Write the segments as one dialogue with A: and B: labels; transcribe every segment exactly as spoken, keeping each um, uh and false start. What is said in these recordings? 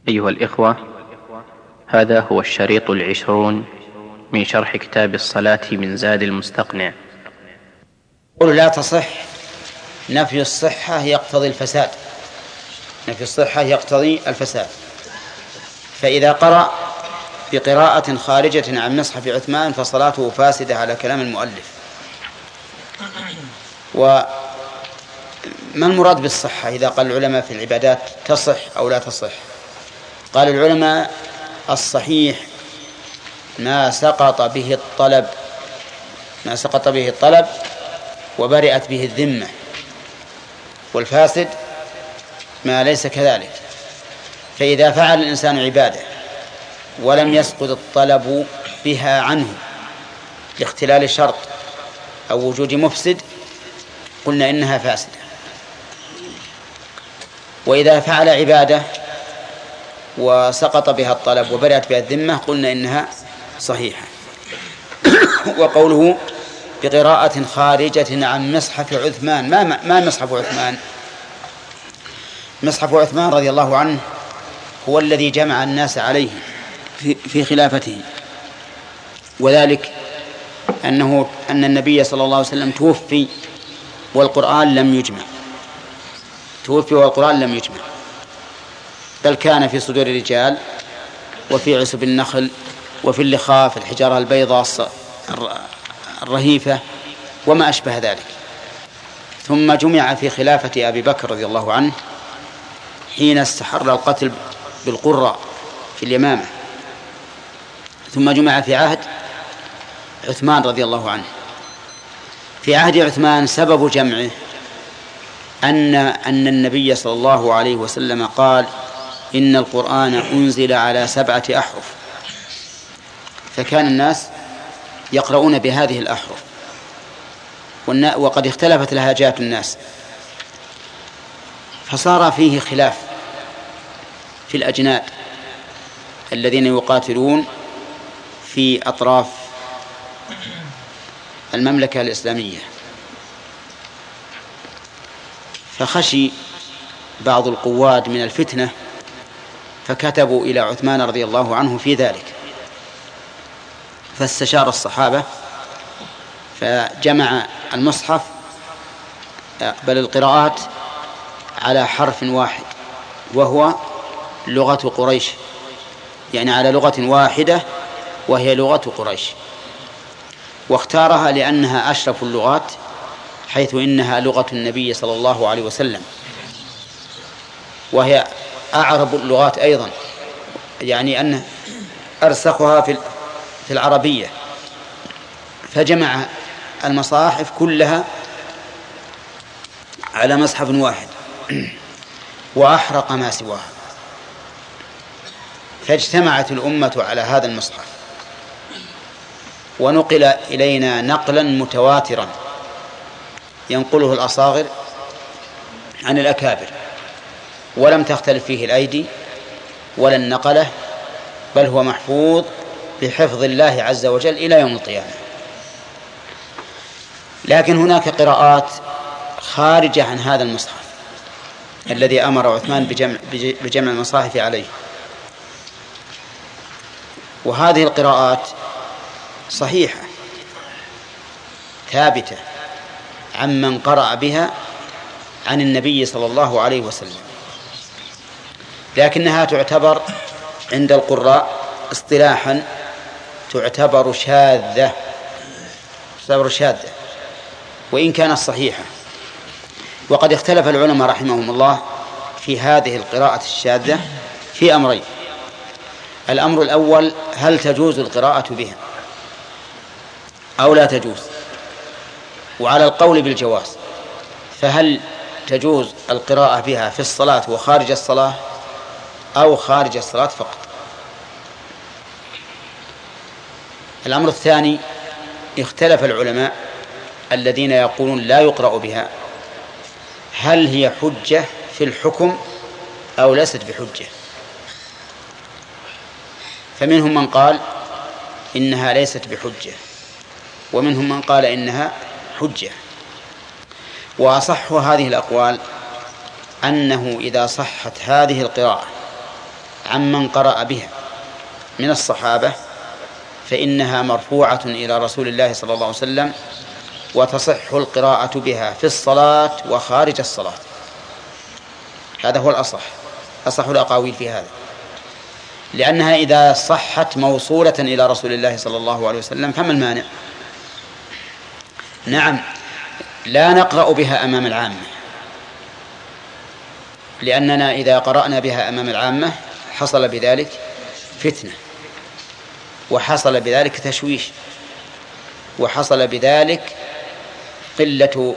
A: أيها الإخوة، هذا هو الشريط العشرون من شرح كتاب الصلاة من زاد المستقنع.
B: قل لا تصح، نفي الصحة يقتضي الفساد، نفي الصحة يقتضي الفساد. فإذا قرأ بقراءة خارجة عن مصحف عثمان فصلاته فاسدة على كلام المؤلف. وما المراد بالصحة إذا قال العلماء في العبادات تصح أو لا تصح؟ قال العلماء الصحيح ما سقط به الطلب ما سقط به الطلب وبرئت به الذمة، والفاسد ما ليس كذلك. فإذا فعل الإنسان عبادة ولم يسقط الطلب بها عنه لاختلال شرط أو وجود مفسد قلنا إنها فاسدة. وإذا فعل عبادة وسقط بها الطلب وبرئت بها الذمة قلنا إنها صحيحة. وقوله بقراءة خارجة عن مصحف عثمان، ما ما مصحف عثمان؟ مصحف عثمان رضي الله عنه هو الذي جمع الناس عليه في في خلافته، وذلك أنه أن النبي صلى الله عليه وسلم توفي والقرآن لم يجمع، توفي والقرآن لم يجمع، بل كان في صدور الرجال وفي عصب النخل وفي اللخاف الحجارة البيضاء الرهيفة وما أشبه ذلك. ثم جمع في خلافة أبي بكر رضي الله عنه حين استحر القتل بالقرى في اليمامة، ثم جمع في عهد عثمان رضي الله عنه. في عهد عثمان سبب جمعه أن أن النبي صلى الله عليه وسلم قال إن القرآن أنزل على سبعة أحرف، فكان الناس يقرؤون بهذه الأحرف، وقد اختلفت لهجات الناس، فصار فيه خلاف في الأجناد الذين يقاتلون في أطراف المملكة الإسلامية. فخشي بعض القواد من الفتنة فكتبوا إلى عثمان رضي الله عنه في ذلك، فاستشار الصحابة فجمع المصحف بل القراءات على حرف واحد وهو لغة قريش، يعني على لغة واحدة وهي لغة قريش، واختارها لأنها أشرف اللغات حيث إنها لغة النبي صلى الله عليه وسلم، وهي أعرب اللغات أيضا، يعني أن أرسخها في في العربية. فجمع المصاحف كلها على مصحف واحد وأحرق ما سواها، فاجتمعت الأمة على هذا المصحف، ونقل إلينا نقلا متواترا ينقله الأصاغر عن الأكابر، ولم تختلف فيه الأيدي ولا النقلة، بل هو محفوظ بحفظ الله عز وجل إلى يوم القيامة. لكن هناك قراءات خارجة عن هذا المصحف الذي أمر عثمان بجمع, بجمع المصاحف عليه، وهذه القراءات صحيحة ثابتة عمن قرأ بها عن النبي صلى الله عليه وسلم، لكنها تعتبر عند القراء اصطلاحا تعتبر شاذة، تعتبر شاذة وإن كانت صحيحة. وقد اختلف العلماء رحمهم الله في هذه القراءة الشاذة في أمرين: الأمر الأول هل تجوز القراءة بها أو لا تجوز؟ وعلى القول بالجواز، فهل تجوز القراءة بها في الصلاة وخارج الصلاة أو خارج الصلاة فقط؟ الأمر الثاني اختلف العلماء الذين يقولون لا يقرأ بها، هل هي حجة في الحكم أو ليست بحجة؟ فمنهم من قال إنها ليست بحجة، ومنهم من قال إنها حجة. وأصح هذه الأقوال أنه إذا صحت هذه القراءة عمن قرأ بها من الصحابة فإنها مرفوعة إلى رسول الله صلى الله عليه وسلم، وتصح القراءة بها في الصلاة وخارج الصلاة. هذا هو الأصح، أصح الأقاويل في هذا، لأنها إذا صحت موصولة إلى رسول الله صلى الله عليه وسلم فما المانع؟ نعم، لا نقرأ بها أمام العامة، لأننا إذا قرأنا بها أمام العامة حصل بذلك فتنة، وحصل بذلك تشويش، وحصل بذلك قلة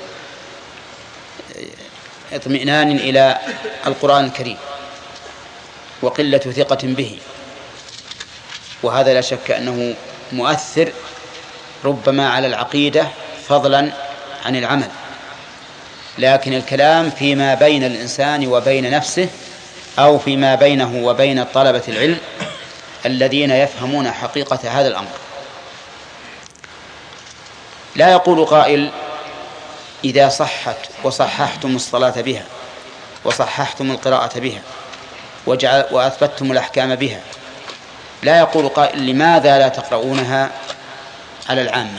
B: اطمئنان إلى القرآن الكريم وقلة ثقة به، وهذا لا شك أنه مؤثر ربما على العقيدة فضلا عن العمل. لكن الكلام فيما بين الإنسان وبين نفسه، أو فيما بينه وبين طلبة العلم الذين يفهمون حقيقة هذا الأمر. لا يقول قائل إذا صحت وصححتم الصلاة بها وصححتم القراءة بها وجعل وأثبتتم الأحكام بها، لا يقول قائل لماذا لا تقرؤونها على العامة؟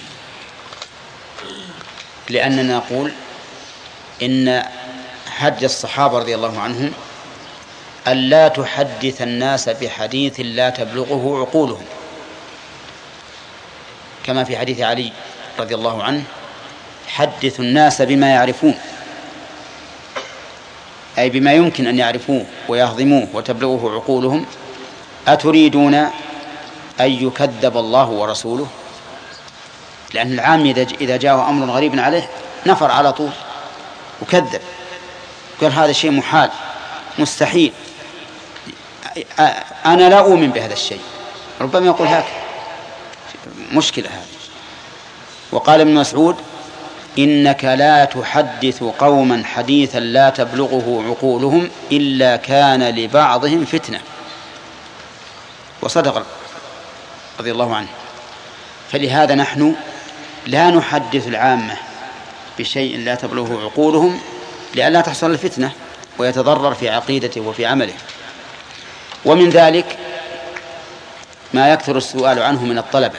B: لأننا نقول إن هدي الصحابة رضي الله عنهم ألا تحدث الناس بحديث لا تبلغه عقولهم، كما في حديث علي رضي الله عنه: حدث الناس بما يعرفون، أي بما يمكن أن يعرفوه ويهضموه وتبلغه عقولهم. أتريدون أن يكذب الله ورسوله؟ لأن العام إذا جاءه أمر غريب عليه نفر على طول وكذب، قال هذا شيء محال مستحيل، أنا لا أؤمن بهذا الشيء، ربما يقول هكذا، مشكلة هذه. وقال ابن مسعود: إنك لا تحدث قوما حديثا لا تبلغه عقولهم إلا كان لبعضهم فتنة. وصدق رضي الله عنه. فلهذا نحن لا نحدث العامة بشيء لا تبلغه عقولهم لئلا تحصل الفتنة ويتضرر في عقيدته وفي عمله. ومن ذلك ما يكثر السؤال عنه من الطلبة،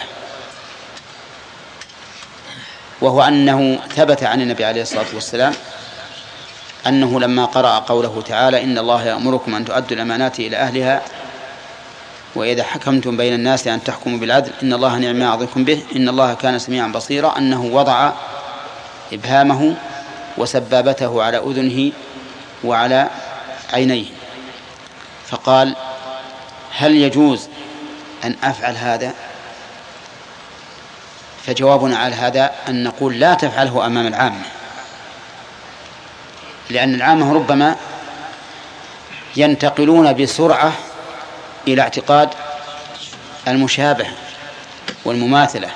B: وهو أنه ثبت عن النبي عليه الصلاة والسلام أنه لما قرأ قوله تعالى: إن الله يأمركم أن تؤدوا الأمانات إلى أهلها وإذا حكمتم بين الناس أن تحكموا بالعدل إن الله نعم ما يعظكم به إن الله كان سميعا بصيرا، أنه وضع إبهامه وسبابته على أذنه وعلى عينيه، فقال: هل يجوز أن أفعل هذا؟ فجوابنا على هذا أن نقول لا تفعله أمام العامة، لأن العامة ربما ينتقلون بسرعة إلى اعتقاد المشابهة والمماثلة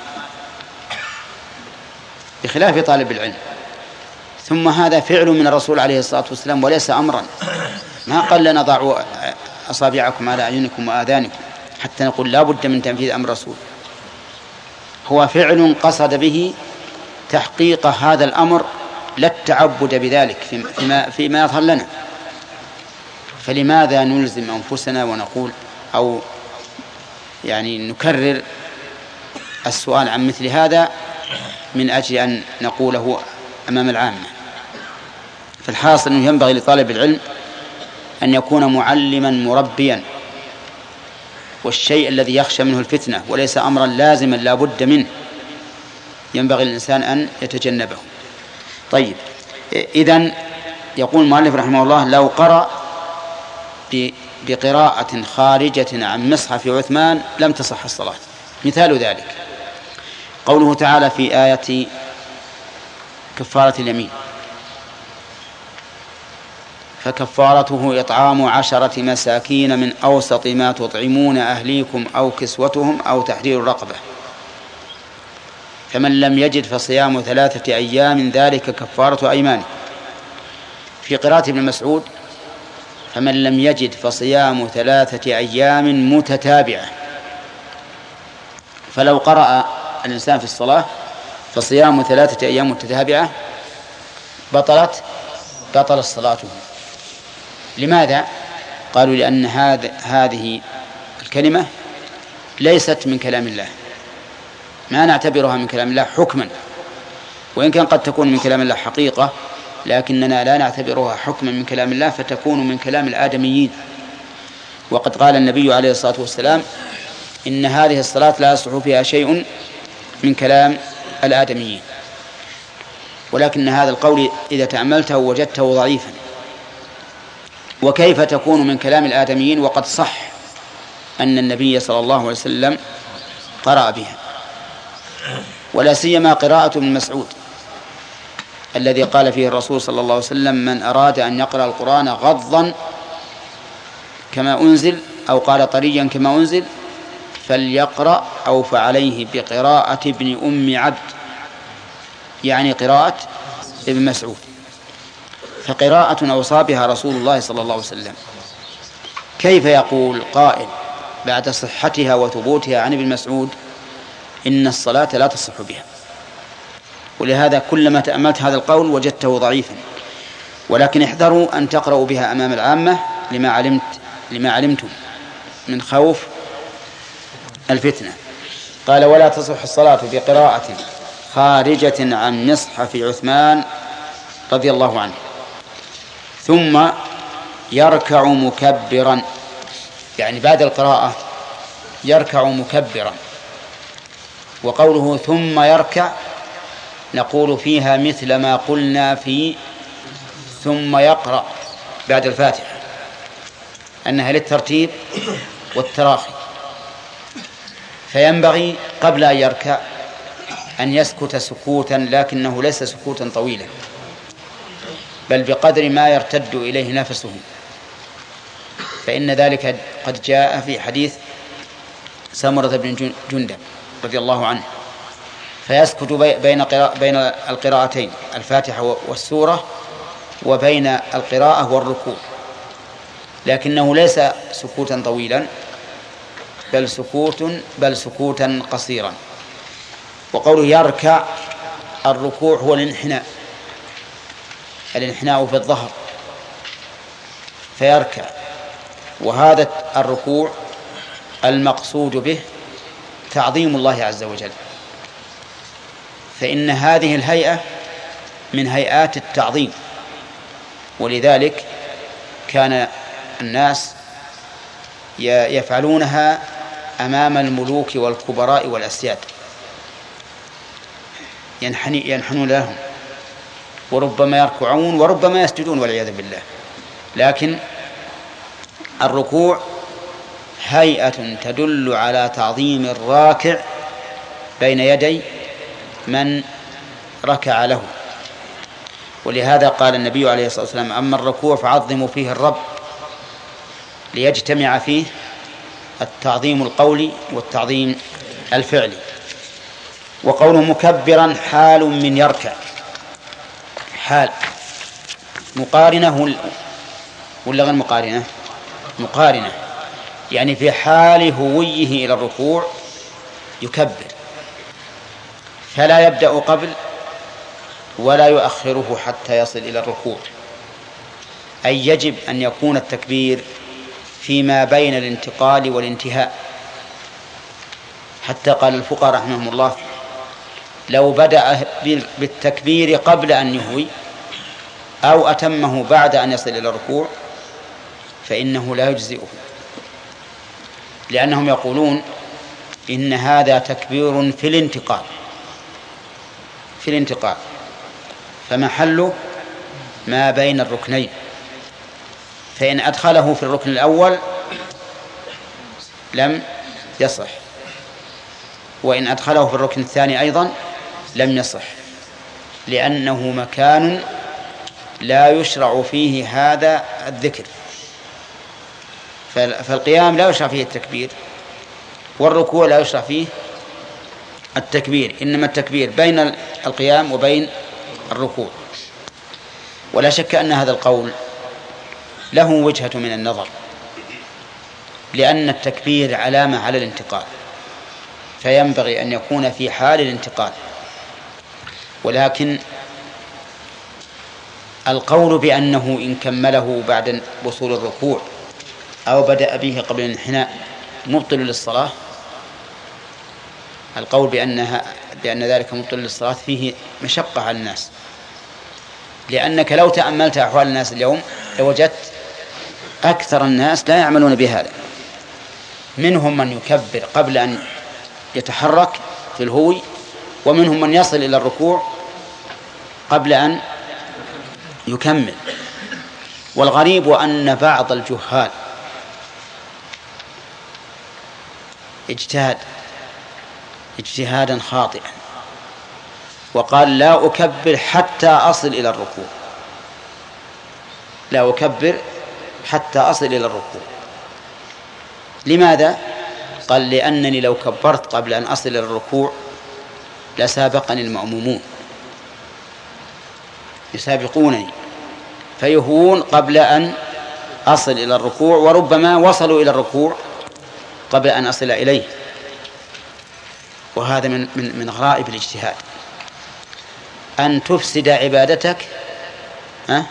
B: بخلاف طالب العلم. ثم هذا فعل من الرسول عليه الصلاة والسلام وليس أمرا، ما قال لنا ضعوا أصابعكم على أعينكم وآذانكم حتى نقول لا بد من تنفيذ أمر الرسول. هو فعل قصد به تحقيق هذا الأمر لا التعبد بذلك فيما, فيما يظهر لنا. فلماذا نلزم أنفسنا ونقول أو يعني نكرر السؤال عن مثل هذا من أجل أن نقوله أمام العامة؟ فالحاصل أنه ينبغي لطالب العلم أن يكون معلما مربيا، والشيء الذي يخشى منه الفتنة وليس أمرا لازما لا بد منه ينبغي للإنسان أن يتجنبه. طيب، إذن يقول المؤلف رحمه الله: لو قرأ بقراءة خارجة عن مصحف عثمان لم تصح الصلاة. مثال ذلك قوله تعالى في آية كفارة اليمين: فكفارته إطعام عشرة مساكين من أوسط ما تطعمون أهليكم أو كسوتهم أو تحرير رقبة، فمن لم يجد فصيام ثلاثة أيام ذلك كفارة أيمانه. في قراءة ابن مسعود: فمن لم يجد فصيام ثلاثة أيام متتابعة. فلو قرأ الإنسان في الصلاة فصيام ثلاثة أيام متتابعة بطلت بطل صلاته. لماذا؟ قالوا لأن هذه الكلمة ليست من كلام الله، ما نعتبرها من كلام الله حكما، وإن كان قد تكون من كلام الله حقيقة، لكننا لا نعتبرها حكما من كلام الله، فتكون من كلام الآدميين. وقد قال النبي عليه الصلاة والسلام إن هذه الصلاة لا يصح فيها شيء من كلام الآدميين. ولكن هذا القول إذا تأملته وجدته ضعيفا. وكيف تكون من كلام الآدميين وقد صح أن النبي صلى الله عليه وسلم قرأ بها، ولا سيما قراءة ابن مسعود الذي قال فيه الرسول صلى الله عليه وسلم من أراد أن يقرأ القرآن غضا كما أنزل أو قال طريا كما أنزل فليقرأ أو فعليه بقراءة ابن أم عبد، يعني قراءة ابن مسعود. فقراءة أوصى بها رسول الله صلى الله عليه وسلم. كيف يقول قائل بعد صحتها وثبوتها عن ابن مسعود إن الصلاة لا تصح بها؟ ولهذا كلما تأملت هذا القول وجدته ضعيفا. ولكن احذروا أن تقرأوا بها أمام العامة لما علمت لما علمتم من خوف الفتنة. قال ولا تصح الصلاة بقراءة خارجة عن مصحف عثمان رضي الله عنه. ثم يركع مكبرا، يعني بعد القراءة يركع مكبرا. وقوله ثم يركع نقول فيها مثل ما قلنا في ثم يقرأ بعد الفاتحة، أنها للترتيب والتراخي. فينبغي قبل أن يركع أن يسكت سكوتا، لكنه ليس سكوتا طويلا، بل بقدر ما يرتد إليه نفسه، فإن ذلك قد جاء في حديث سمرة بن جندب رضي الله عنه. فيسكت بين بين القراءتين الفاتحة والسورة وبين القراءة والركوع، لكنه ليس سكوتا طويلا بل سكوت بل سكوتا قصيرا. وقوله يركع، الركوع هو الانحناء الانحناء في الظهر فيركع، وهذا الركوع المقصود به تعظيم الله عز وجل، فإن هذه الهيئة من هيئات التعظيم. ولذلك كان الناس يفعلونها أمام الملوك والكبراء والأسياد، ينحنون لهم، وربما يركعون وربما يسجدون والعياذ بالله. لكن الركوع هيئة تدل على تعظيم الراكع بين يدي من ركع له. ولهذا قال النبي عليه الصلاة والسلام أما الركوع فعظموا فيه الرب، ليجتمع فيه التعظيم القولي والتعظيم الفعلي. وقوله مكبرا حال من يركع، حال مقارنة ولا غير مقارنة؟ مقارنة، يعني في حال هويه إلى الركوع يكبر، فلا يبدأ قبل ولا يؤخره حتى يصل إلى الركوع، أي يجب أن يكون التكبير فيما بين الانتقال والانتهاء. حتى قال الفقهاء رحمهم الله لو بدأ بالتكبير قبل أن يهوي أو أتمه بعد أن يصل إلى الركوع فإنه لا يجزئه، لأنهم يقولون إن هذا تكبير في الانتقال في الانتقال فمحله ما بين الركنين، فإن أدخله في الركن الأول لم يصح، وإن أدخله في الركن الثاني أيضا لم يصح، لأنه مكان لا يشرع فيه هذا الذكر. فالقيام لا يشرع فيه التكبير، والركوع لا يشرع فيه التكبير، إنما التكبير بين القيام وبين الركوع. ولا شك أن هذا القول له وجهة من النظر، لأن التكبير علامة على الانتقال، فينبغي أن يكون في حال الانتقال. ولكن القول بأنه إن كمله بعد وصول الركوع أو بدأ به قبل الانحناء مبطل للصلاة، القول بأنها بأن ذلك مبطل للصلاة فيه مشقة على الناس، لأنك لو تأملت أحوال الناس اليوم لوجدت أكثر الناس لا يعملون بهذا، منهم من يكبر قبل أن يتحرك في الهوي، ومنهم من يصل إلى الركوع قبل أن يكمل. والغريب أن بعض الجهال اجتهد اجتهادا خاطئا وقال لا أكبر حتى أصل إلى الركوع، لا أكبر حتى أصل إلى الركوع. لماذا؟ قال لأنني لو كبرت قبل أن أصل إلى الركوع لسابقني المأمومون، يسابقونني فيهون قبل أن أصل إلى الركوع، وربما وصلوا إلى الركوع قبل أن أصل إليه. وهذا من من من غرائب الاجتهاد، أن تفسد عبادتك ها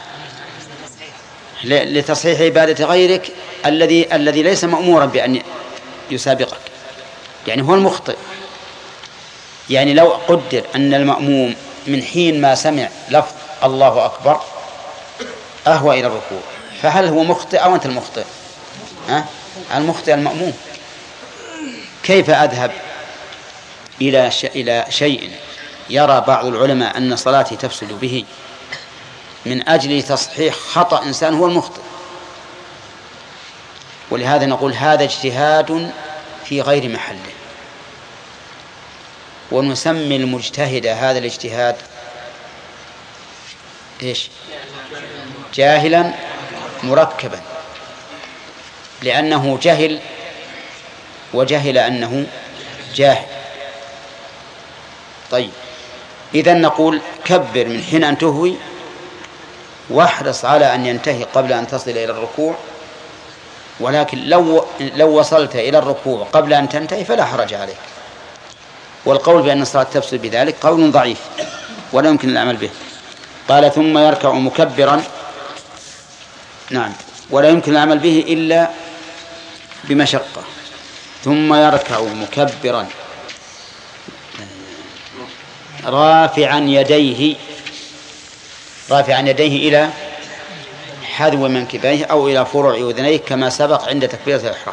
B: لتصحيح عبادة غيرك الذي الذي ليس مأمورا بأن يسابقك، يعني هو المخطئ. يعني لو قدر أن المأموم من حين ما سمع لفظ الله أكبر أهوى إلى الركوع، فهل هو مخطئ أو أنت المخطئ؟ ها؟ المخطئ المأموم. كيف أذهب إلى إلى شيء يرى بعض العلماء أن صلاتي تفسد به من أجل تصحيح خطأ إنسان هو المخطئ؟ ولهذا نقول هذا اجتهاد في غير محله، ونسمي المجتهد هذا الاجتهاد إيش؟ جاهلا مركبا، لأنه جهل وجهل أنه جاهل. طيب، إذن نقول كبر من حين أن تهوي، واحرص على أن ينتهي قبل أن تصل إلى الركوع، ولكن لو لو وصلت إلى الركوع قبل أن تنتهي فلا حرج عليك. والقول بأن الصلاة تفسد بذلك قول ضعيف ولا يمكن العمل به. قال ثم يركع مكبرا، نعم، ولا يمكن العمل به إلا بمشقة. ثم يركع مكبرا رافعا يديه، رافعا يديه إلى حذو منكبيه أو إلى فروع أذنيه كما سبق عند تكبيرة الإحرام.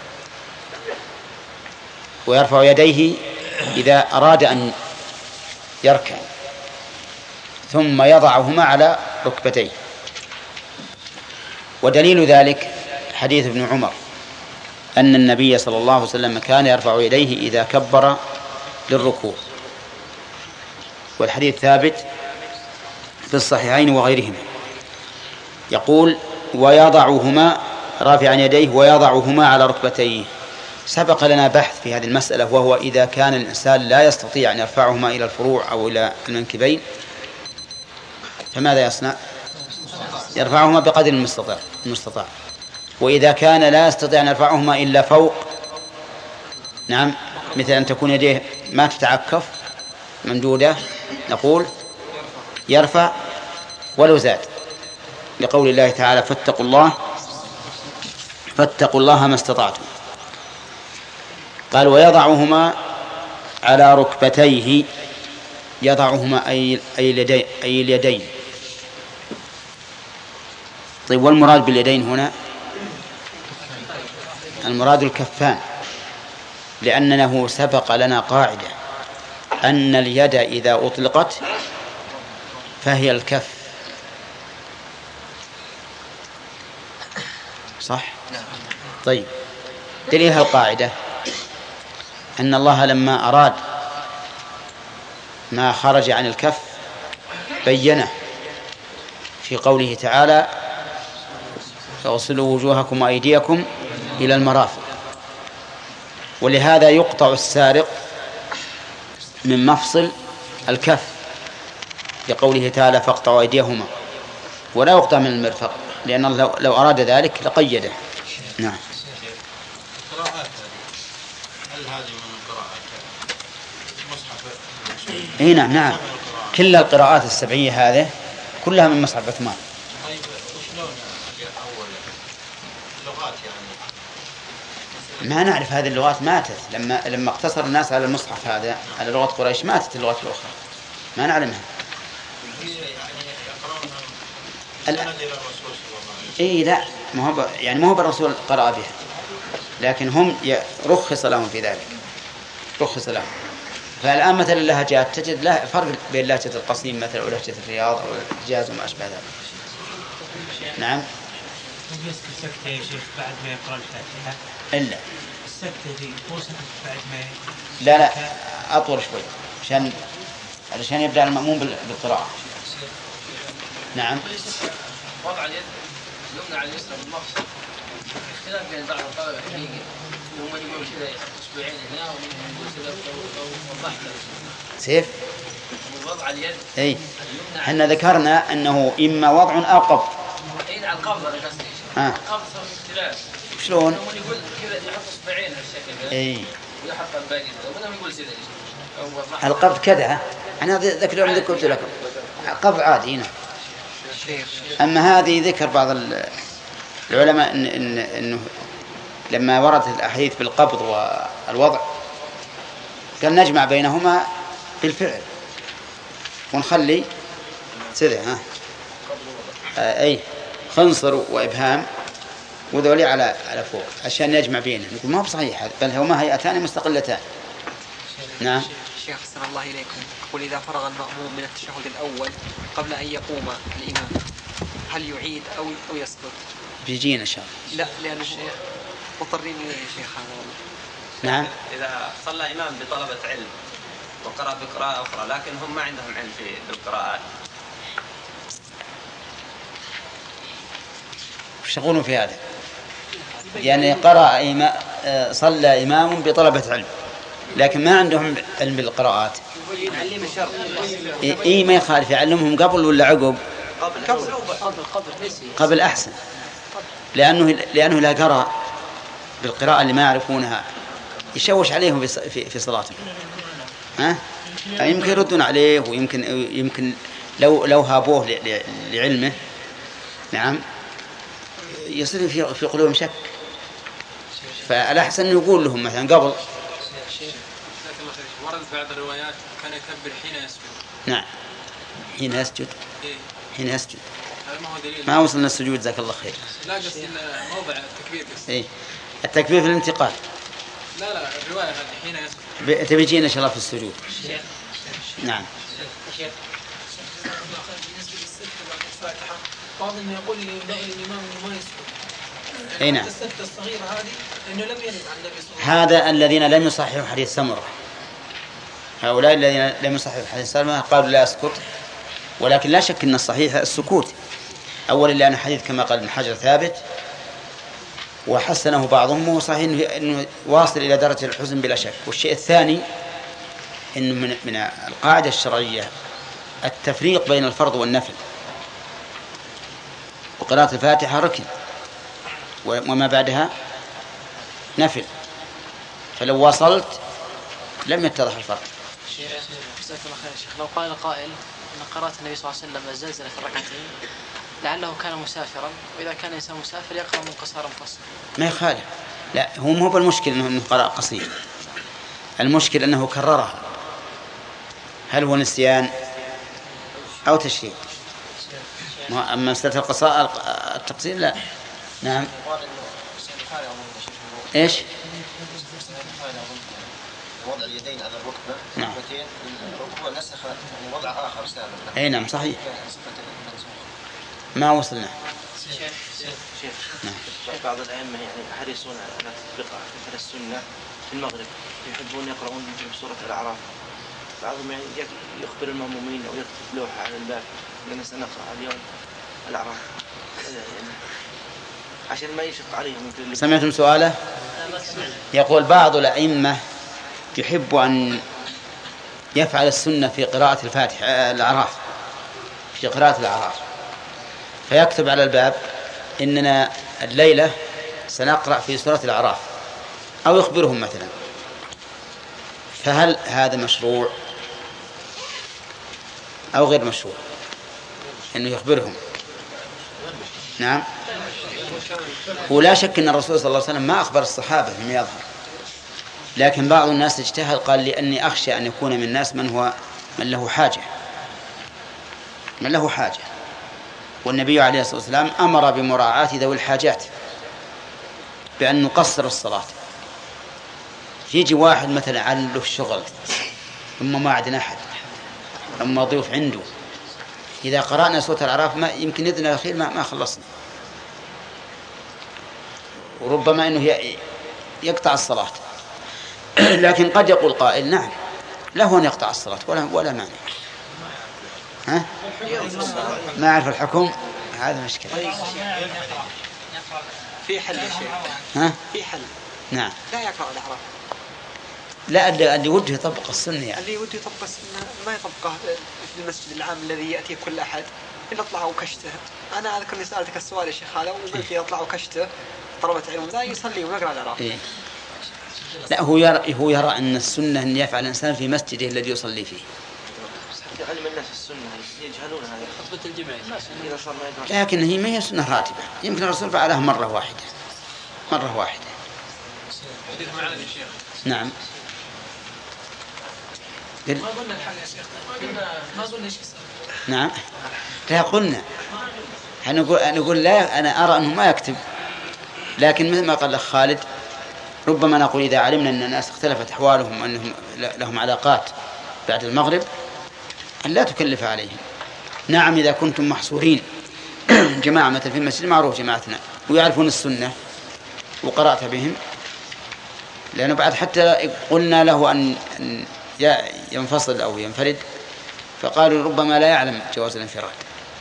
B: ويرفع يديه إذا أراد أن يركع، ثم يضعهما على ركبتيه. ودليل ذلك حديث ابن عمر أن النبي صلى الله عليه وسلم كان يرفع يديه إذا كبر للركوع، والحديث ثابت في الصحيحين وغيرهما. يقول ويضعهما، رافعا يديه ويضعهما على ركبتيه. سبق لنا بحث في هذه المسألة، وهو إذا كان الإنسان لا يستطيع أن يرفعهما إلى الفروع أو إلى المنكبين فماذا يصنع؟ يرفعهما بقدر المستطاع المستطاع. وإذا كان لا يستطيع أن يرفعهما إلا فوق، نعم، مثل أن تكون يديه ما تتعكف ممدودة، نقول يرفع ولو زاد، لقول الله تعالى فاتقوا الله فاتقوا الله ما استطعتم. قال ويضعهما على ركبتيه، يضعهما أي اليدين, أي اليدين. طيب، والمراد باليدين هنا المراد الكفان، لأنه سبق لنا قاعدة أن اليد إذا أطلقت فهي الكف، صح؟ طيب، دليل القاعدة أن الله لما أراد ما خرج عن الكف بينه في قوله تعالى فاغسلوا وجوهكم وأيديكم إلى المرافق. ولهذا يقطع السارق من مفصل الكف لقوله تعالى فاقطعوا أيديهما، ولا يقطع من المرفق، لأن الله لو أراد ذلك لقيده. نعم.
C: هل هذه من القراءات مصحف؟
B: اي نعم نعم، كل القراءات السبعية هذه كلها من مصحف عثمان.
C: طيب، وشلون أول لغات يعني
B: ما نعرف هذه اللغات ماتت لما لما اقتصر الناس على المصحف هذا على لغة قريش، ماتت اللغات الأخرى ما نعلمها. إيه لا، ما هو يعني ما هو بالرسول قرأ بها، لكن هم رخص لهم في ذلك، رخص لهم. فالآن مثلا اللهجات تجد له فرق بين لهجة القصيم مثلا ولهجة الرياض أو الحجاز وما أشبه ذلك. نعم.
D: السكتة يا شيخ بعد ما يقرأ الفاتحة
B: إلا
D: السكتة دي توصف بعد ما
B: لا لا أطول شوي عشان علشان يبدأ المأموم بالقراءة. نعم.
E: وضع اليد اليمنى على اليسرى بالمفصل، اختلاف بين بعض الطلبة الحقيقي، وهم يقولون كذا اصبعين هنا ومنهم يقول كذا وضحت
B: سيف
E: وضع اليد.
B: اي احنا ذكرنا انه اما وضع او قبض.
E: اي على القبض انا قصدي.
B: اه
E: القبض صار اختلاف.
B: شلون؟
E: هم يقول كذا يحط اصبعين هالشكل
B: اي
E: ويحط الباقي ومنهم يقول كذا.
B: القبض كذا انا ذاك اليوم ذكرت لكم القبض عادي هنا. اما هذه ذكر بعض العلماء إن إن انه لما وردت الاحاديث بالقبض والوضع قال نجمع بينهما بالفعل ونخلي سذع ها آه اي خنصر وابهام وذولي على على فوق عشان يجمع بينهم. نقول ما هو صحيح هذا، بل هما هيئتان مستقلتان. نعم.
F: شيخ أحسن الله إليكم، يقول إذا فرغ المأموم من التشهد الأول قبل أن يقوم الإمام هل يعيد أو أو يسقط؟
B: بيجينا إن شاء الله.
F: لا لأنه مضطرين إليه يا شيخ هذا.
B: نعم.
G: إذا صلى إمام بطلبة علم وقرأ بقراءة أخرى لكن هم ما عندهم علم في بالقراءات،
B: وش يقولون في هذا؟ يعني قرأ إمام صلى إمام بطلبة علم لكن ما عندهم علم بالقراءات. إيه ما يخالف، يعلمهم قبل ولا عقب؟
E: قبل
B: قبل أحسن، لأنه لأنه لا قرأ بالقراءة اللي ما يعرفونها يشوش عليهم في في صلاتهم. ها؟ يمكن يردون عليه ويمكن يمكن لو لو هابوه لعلمه بعلمه نعم يصير في في قلوبهم شك. فالأحسن يقول لهم مثلا قبل.
C: ورد بعض الروايات كان يكبر حين يسجد.
B: نعم حين يسجد.
C: إيه؟
B: حين يسجد
C: هذا ما هو دليل.
B: ما وصلنا السجود جزاك الله خير.
C: لا قصدي موضع التكبير بس.
B: إيه التكبير في الانتقال.
C: لا لا الرواية هذه حين يسجد.
B: تبيجينا إن شاء الله في السجود. نعم.
H: بعض من يقول لي الإمام ما يسجد.
B: أي نعم.
H: السجدة الصغيرة هذه إنه لم يرد عن النبي صلى الله عليه وسلم.
B: هذا الذين لم يصححوا حديث سمرة، هؤلاء الذين لم يصححوا حديث سمرة قالوا لا أسكت، ولكن لا شك أن الصحيح السكوت. أولا لأن حديث كما قال ابن حجر ثابت وحسنه بعضهم وهو صحيح أنه واصل إلى درجة الحزن بلا شك. والشيء الثاني أنه من, من القاعدة الشرعية التفريق بين الفرض والنفل، وقراءة الفاتحة ركن وما بعدها نفل، فلو وصلت لم يتضح الفرق.
E: شيخ لو قال القائل أن قراءة النبي صلى الله عليه وسلم الزلزلة في الركعتين لعله كان مسافرا، وإذا كان إنسان مسافر يقرأ من قصار مفصل.
B: ما يخالف، لا هو مو بالمشكل أنه قراءة قصير، المشكل أنه كررها. هل هو نسيان أو تشريع؟ أما مسألة القصاء التقصير لا. نعم. إيش؟
I: وضع اليدين على الركبة
B: نعم.
I: الركبة نسخ يعني وضع آخر سابق.
B: أي نعم صحيح. ما وصلنا.
G: شيخ شيخ نعم. بعض الأئمة يعني يحرصون على تطبيق مثل السنة في المغرب، يحبون يقرؤون من سورة الأعراف. بعضهم يعني يخبر المأمومين أو يكتب لوحة على الباب لأننا سنقرأ اليوم الأعراف يعني عشان ما يشق عليهم.
B: سمعتم سؤاله؟ يقول بعض الأئمة يحب أن يفعل السنة في قراءة الفاتحة الأعراف، في قراءة الأعراف، فيكتب على الباب إننا الليلة سنقرأ في سورة الأعراف أو يخبرهم مثلا. فهل هذا مشروع أو غير مشروع إنه يخبرهم؟ نعم ولا شك أن الرسول صلى الله عليه وسلم ما أخبر الصحابة بما يظهر، لكن بعض الناس اجتهد قال لأني أخشى أن يكون من الناس من هو من له حاجة من له حاجة والنبي عليه الصلاة والسلام أمر بمراعاة ذوي الحاجات بأن نقصر الصلاة. يجي واحد مثلا على له شغل ثم ما عندنا أحد أما ضيوف عنده، إذا قرأنا سورة الأعراف ما يمكن إذن الأخير ما, ما خلصنا، وربما أنه يقطع الصلاة. لكن قد يقول قائل نعم له أن يقطع الصلاة ولا, ولا مانع. ها؟ ما أعرف الحكم هذا مشكلة.
F: في حل يا شيخ.
B: ها؟
F: في حل.
B: نعم.
F: لا يقرأ الأعراف.
B: لا اللي, اللي وده يطبق السنة يعني.
F: اللي وده يطبق السنة ما يطبقه في المسجد العام الذي يأتي كل أحد إلا طلعوا كشته. أنا أذكر إني سألتك السؤال يا شيخ هذا وقلت لي طلعوا كشته طلبة علم لا يصلي ويقرأ الأعراف.
B: إيه. لا هو يرى هو يرى أن السنة أن يفعل الإنسان في مسجده الذي يصلي فيه.
G: علم الناس السنة يجهلون هذه خطبة الجمعة،
B: لكن هي ما هي سنة راتبة، يمكن الرسول فعلها مرة واحدة مرة واحدة. نعم.
H: ما قلنا الحل يا شيخ، ما قلنا ايش يصير.
B: نعم لا قلنا نقول نقول لا أنا أرى أنه ما يكتب، لكن مثل ما قال الأخ خالد ربما نقول إذا علمنا أن الناس اختلفت أحوالهم وأنهم لهم علاقات بعد المغرب أن لا تكلف عليهم. نعم إذا كنتم محصورين جماعة مثل في المسجد معروف جماعتنا ويعرفون السنة وقرأت بهم، لأنه بعد حتى قلنا له أن ينفصل أو ينفرد فقالوا ربما لا يعلم جواز الانفراد.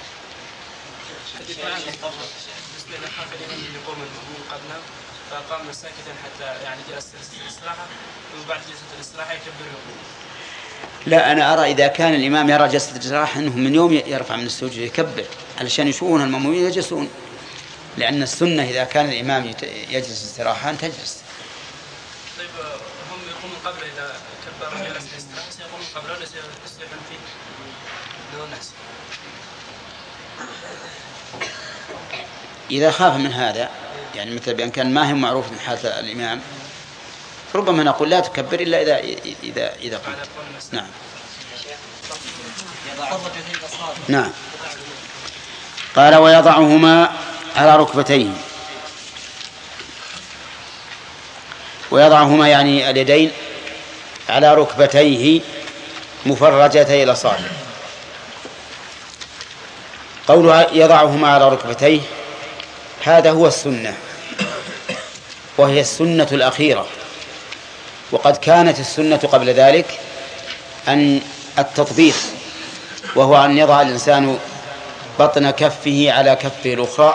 C: فقام ساكتا حتى يعني جلس الاستراحة وبعد جلسة الاستراحة يكبر يقول.
B: لا أنا أرى إذا كان الإمام يرى جلسة الاستراحة أنه من يوم يرفع من السجود يكبر علشان يشوفون المأمومين يجلسون، لأن السنة إذا كان الإمام يجلس استراحة تجلس.
C: طيب هم يقومون قبل إذا كبر جلس الاستراحة سيقومون قبل ولا سيصلحون فيه دون الناس؟
B: إذا خاف من هذا يعني مثل بأن كان ما هم معروف من حالة الإمام ربما نقول لا تكبر إلا إذا إذا إذا قمت. نعم. نعم. قال ويضعهما على ركبتيه، ويضعهما يعني اليدين على ركبتيه مفرجتي الأصابع. قولها يضعهما على ركبتيه هذا هو السنة، وهي السنة الأخيرة، وقد كانت السنة قبل ذلك أن التطبيق، وهو أن يضع الإنسان بطن كفه على كفه الأخرى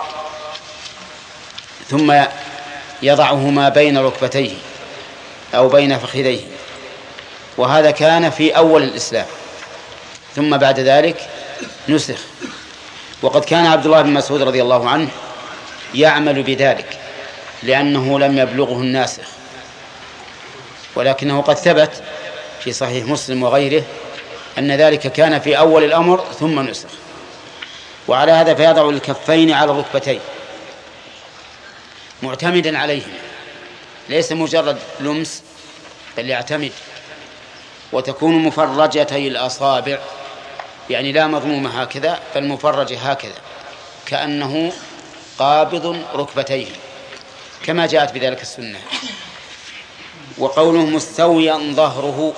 B: ثم يضعهما بين ركبتيه أو بين فخذيه، وهذا كان في أول الإسلام ثم بعد ذلك نسخ. وقد كان عبد الله بن مسعود رضي الله عنه يعمل بذلك لأنه لم يبلغه الناسخ، ولكنه قد ثبت في صحيح مسلم وغيره أن ذلك كان في أول الأمر ثم نسخ. وعلى هذا فيضع الكفين على الركبتين معتمدا عليهم، ليس مجرد لمس بل يعتمد، وتكون مفرجتي الأصابع يعني لا مضمومة هكذا بل مفرجة هكذا كأنه قابض ركبتيه كما جاءت بذلك السنة. وقوله مستويا ظهره،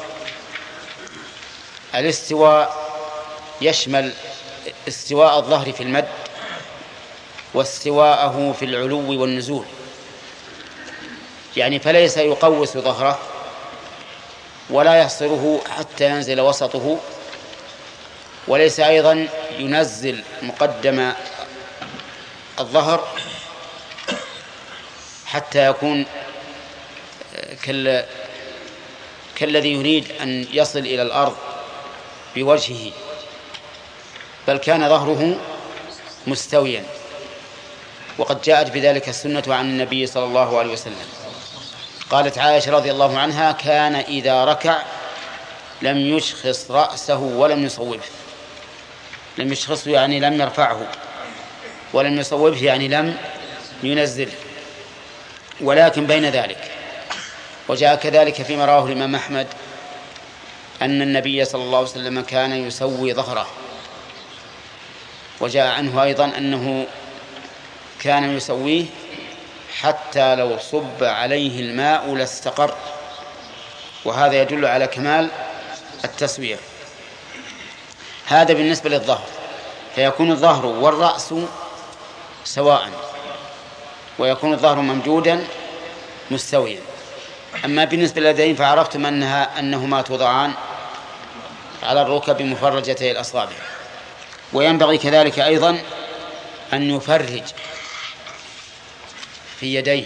B: الاستواء يشمل استواء الظهر في المد واستواءه في العلو والنزول، يعني فليس يقوس ظهره ولا يحصره حتى ينزل وسطه، وليس أيضا ينزل مقدم الظهر حتى يكون كال... كالذي يريد أن يصل إلى الأرض بوجهه، بل كان ظهره مستويا. وقد جاءت بذلك السنة عن النبي صلى الله عليه وسلم. قالت عائشة رضي الله عنها كان إذا ركع لم يشخص رأسه ولم يصوبه. لم يشخصه يعني لم يرفعه، ولم يصوبه يعني لم ينزله، ولكن بين ذلك. وجاء كذلك فيما رواه الإمام أحمد أن النبي صلى الله عليه وسلم كان يسوي ظهره، وجاء عنه أيضا أنه كان يسويه حتى لو صب عليه الماء لاستقر، وهذا يدل على كمال التسوية. هذا بالنسبة للظهر، فيكون الظهر والرأس سواء، ويكون الظهر ممدودا مستويا. أما بالنسبة لليدين فعرفتم أنها أنهما توضعان على الركب مفرجتي الأصابع. وينبغي كذلك أيضا أن يفرج في يديه،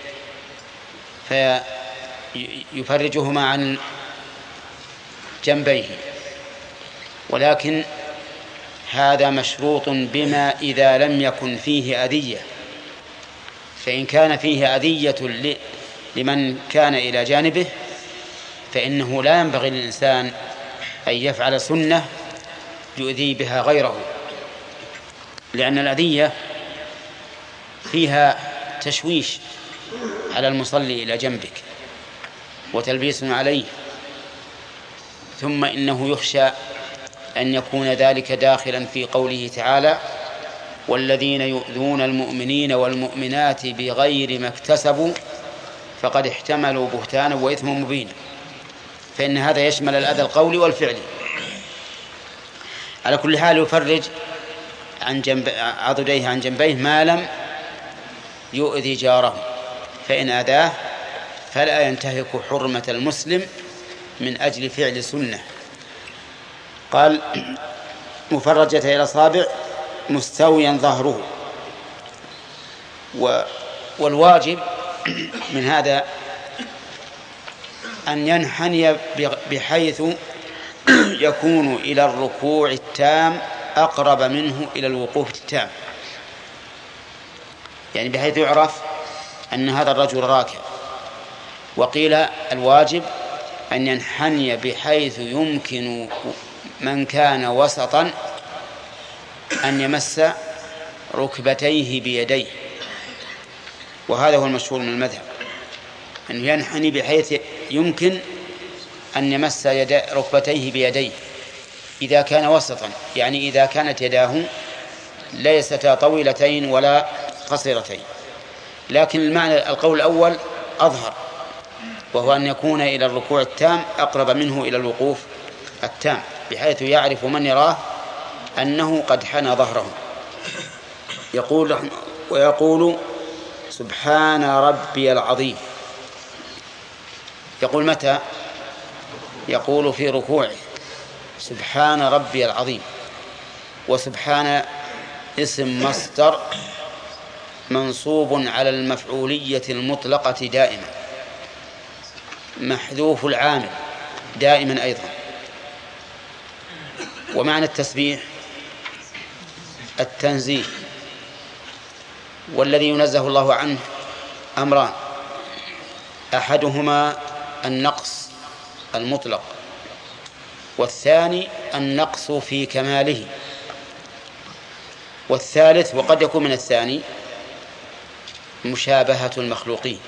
B: فيفرجهما عن جنبيه، ولكن هذا مشروط بما إذا لم يكن فيه أذية. فإن كان فيه أذية لمن كان إلى جانبه فإنه لا ينبغي للإنسان أن يفعل سنة يؤذي بها غيره، لأن الأذية فيها تشويش على المصلي إلى جنبك وتلبيس عليه، ثم إنه يخشى أن يكون ذلك داخلا في قوله تعالى: والذين يؤذون المؤمنين والمؤمنات بغير ما اكتسبوا فقد احتملوا بهتانا وإثما مبينا. فإن هذا يشمل الأذى القولي والفعلي. على كل حال يفرج عن جنب عضديه عن جنبيه ما لم يؤذي جاره، فإن أذاه فلا ينتهك حرمة المسلم من أجل فعل سنة. قال: مفرجة الأصابع مستويا ظهره. والواجب من هذا أن ينحني بحيث يكون إلى الركوع التام أقرب منه إلى الوقوف التام، يعني بحيث يعرف أن هذا الرجل راكع. وقيل الواجب أن ينحني بحيث يمكن من كان وسطا أن يمس ركبتيه بيديه، وهذا هو المشهور من المذهب، أن ينحني بحيث يمكن أن يمس ركبتيه بيديه إذا كان وسطا، يعني إذا كانت يداه ليستا طويلتين ولا قصيرتين. لكن المعنى القول الأول أظهر، وهو أن يكون إلى الركوع التام أقرب منه إلى الوقوف التام، بحيث يعرف من يراه أنه قد حنى ظهره. يقول ويقول: سبحان ربي العظيم. يقول متى؟ يقول في ركوعه: سبحان ربي العظيم. وسبحان اسم مصدر منصوب على المفعولية المطلقة دائما، محذوف العامل دائما أيضا. ومعنى التسبيح التنزيه، والذي ينزه الله عنه أمران: أحدهما النقص المطلق، والثاني النقص في كماله، والثالث وقد يكون من الثاني مشابهة المخلوقين.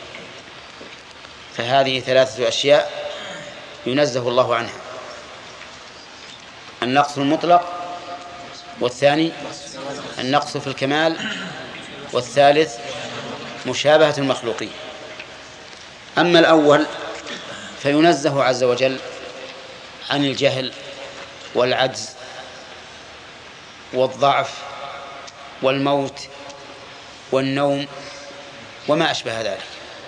B: فهذه ثلاثة أشياء ينزه الله عنها: النقص المطلق، والثاني النقص في الكمال، والثالث مشابهة المخلوقين. أما الأول فينزه عز وجل عن الجهل والعجز والضعف والموت والنوم وما أشبه ذلك.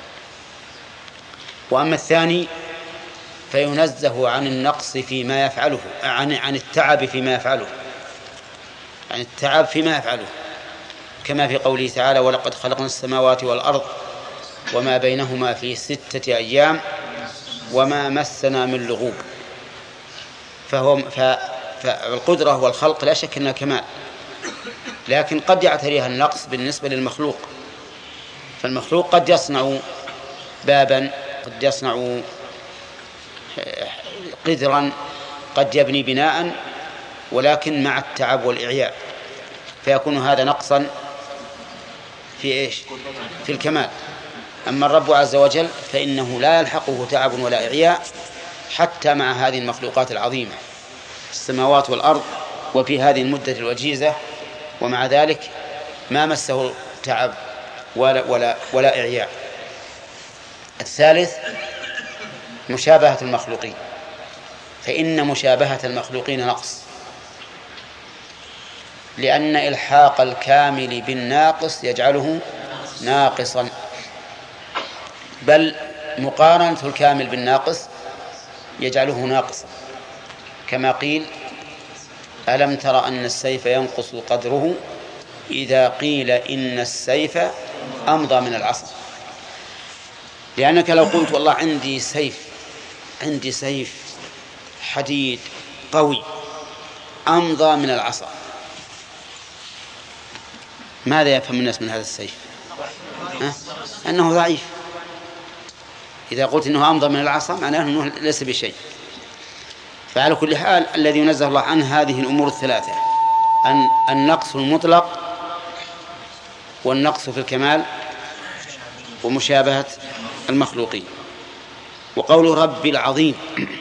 B: وأما الثاني فينزه عن النقص فيما يفعله، عن عن التعب فيما يفعله، عن التعب فيما يفعله، كما في قوله تعالى: ولقد خلقنا السماوات والأرض وما بينهما في ستة أيام وما مسنا من لغوب. فهو فالقدرة والخلق لا شك أنها كمال، لكن قد يعتريها النقص بالنسبة للمخلوق. فالمخلوق قد يصنع بابا، قد يصنع قدرا، قد يبني بناء، ولكن مع التعب والإعياء، فيكون هذا نقصا في إيش؟ في الكمال. أما الرب عز وجل فإنه لا يلحقه تعب ولا إعياء حتى مع هذه المخلوقات العظيمة السماوات والأرض وفي هذه المدة الوجيزة، ومع ذلك ما مسه تعب ولا, ولا, ولا إعياء. الثالث مشابهة المخلوقين، فإن مشابهة المخلوقين نقص، لأن إلحاق الكامل بالناقص يجعله ناقصا، بل مقارنة الكامل بالناقص يجعله ناقصا، كما قيل: ألم تر أن السيف ينقص قدره إذا قيل إن السيف أمضى من العصا. لأنك لو قلت والله عندي سيف عندي سيف حديد قوي أمضى من العصا، ماذا يفهم الناس من هذا السيف؟ أه؟ أنه ضعيف. إذا قلت إنه أمضى من العصا معناه أنه ليس بشيء. فعلى كل حال الذي ينزه الله عن هذه الأمور الثلاثة: أن النقص المطلق، والنقص في الكمال، ومشابهة المخلوقين. وقول رب العظيم،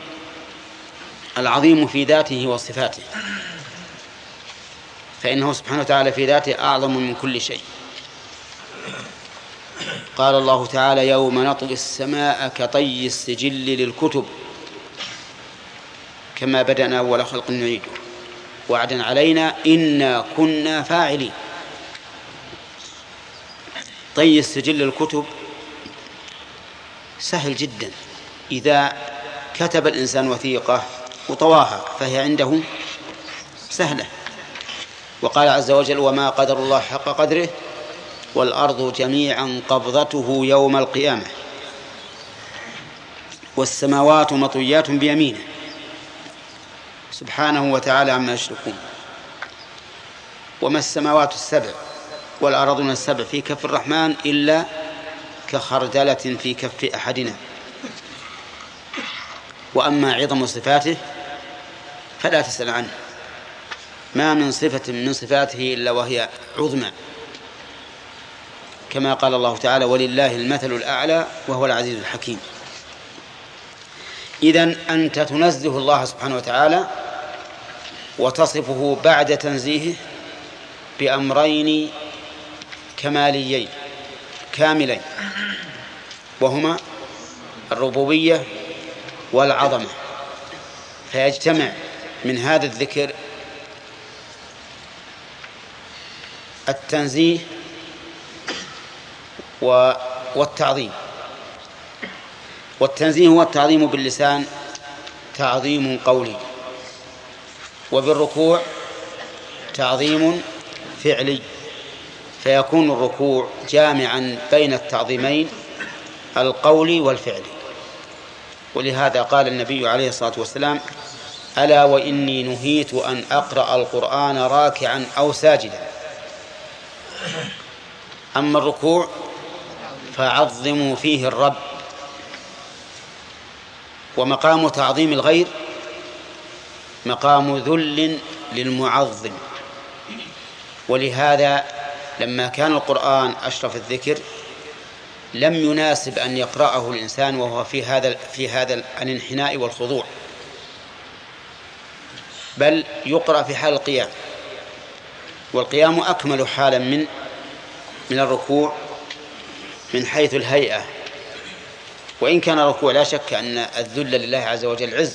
B: العظيم في ذاته وصفاته، فإنه سبحانه وتعالى في ذاته أعظم من كل شيء. قال الله تعالى: يوم نطوي السماء كطي السجل للكتب كما بدأنا أول خلق نعيده وعدا علينا إنا كنا فاعلين. طي السجل للكتب سهل جدا، إذا كتب الإنسان وثيقة وطواها فهي عنده سهلة. وقال عز وجل: وما قدر الله حق قدره والأرض جميعا قبضته يوم القيامة والسماوات مطويات بيمينه سبحانه وتعالى عما يشركون. وما السماوات السبع والأرضون السبع في كف الرحمن إلا كخردلة في كف أحدنا. وأما عظم صفاته فلا تسأل عنه، ما من صفة من صفاته إلا وهي عظمى، كما قال الله تعالى: ولله المثل الأعلى وهو العزيز الحكيم. إذن أنت تنزه الله سبحانه وتعالى وتصفه بعد تنزيهه بأمرين كماليين كاملين، وهما الربوبية والعظمة، فيجتمع من هذا الذكر التنزيه والتعظيم. والتنزيه هو التعظيم باللسان تعظيم قولي، وبالركوع تعظيم فعلي، فيكون الركوع جامعا بين التعظيمين القولي والفعلي. ولهذا قال النبي عليه الصلاة والسلام: ألا وإني نهيت أن أقرأ القرآن راكعا أو ساجدا. أما الركوع فعظموا فيه الرب، ومقام تعظيم الغير مقام ذل للمعظم. ولهذا لما كان القرآن أشرف الذكر لم يناسب أن يقرأه الإنسان وهو في هذا في هذا الانحناء والخضوع، بل يقرأ في حال القيام، والقيام أكمل حالا من من الركوع من حيث الهيئة. وإن كان الركوع لا شك أن الذل لله عز وجل عز.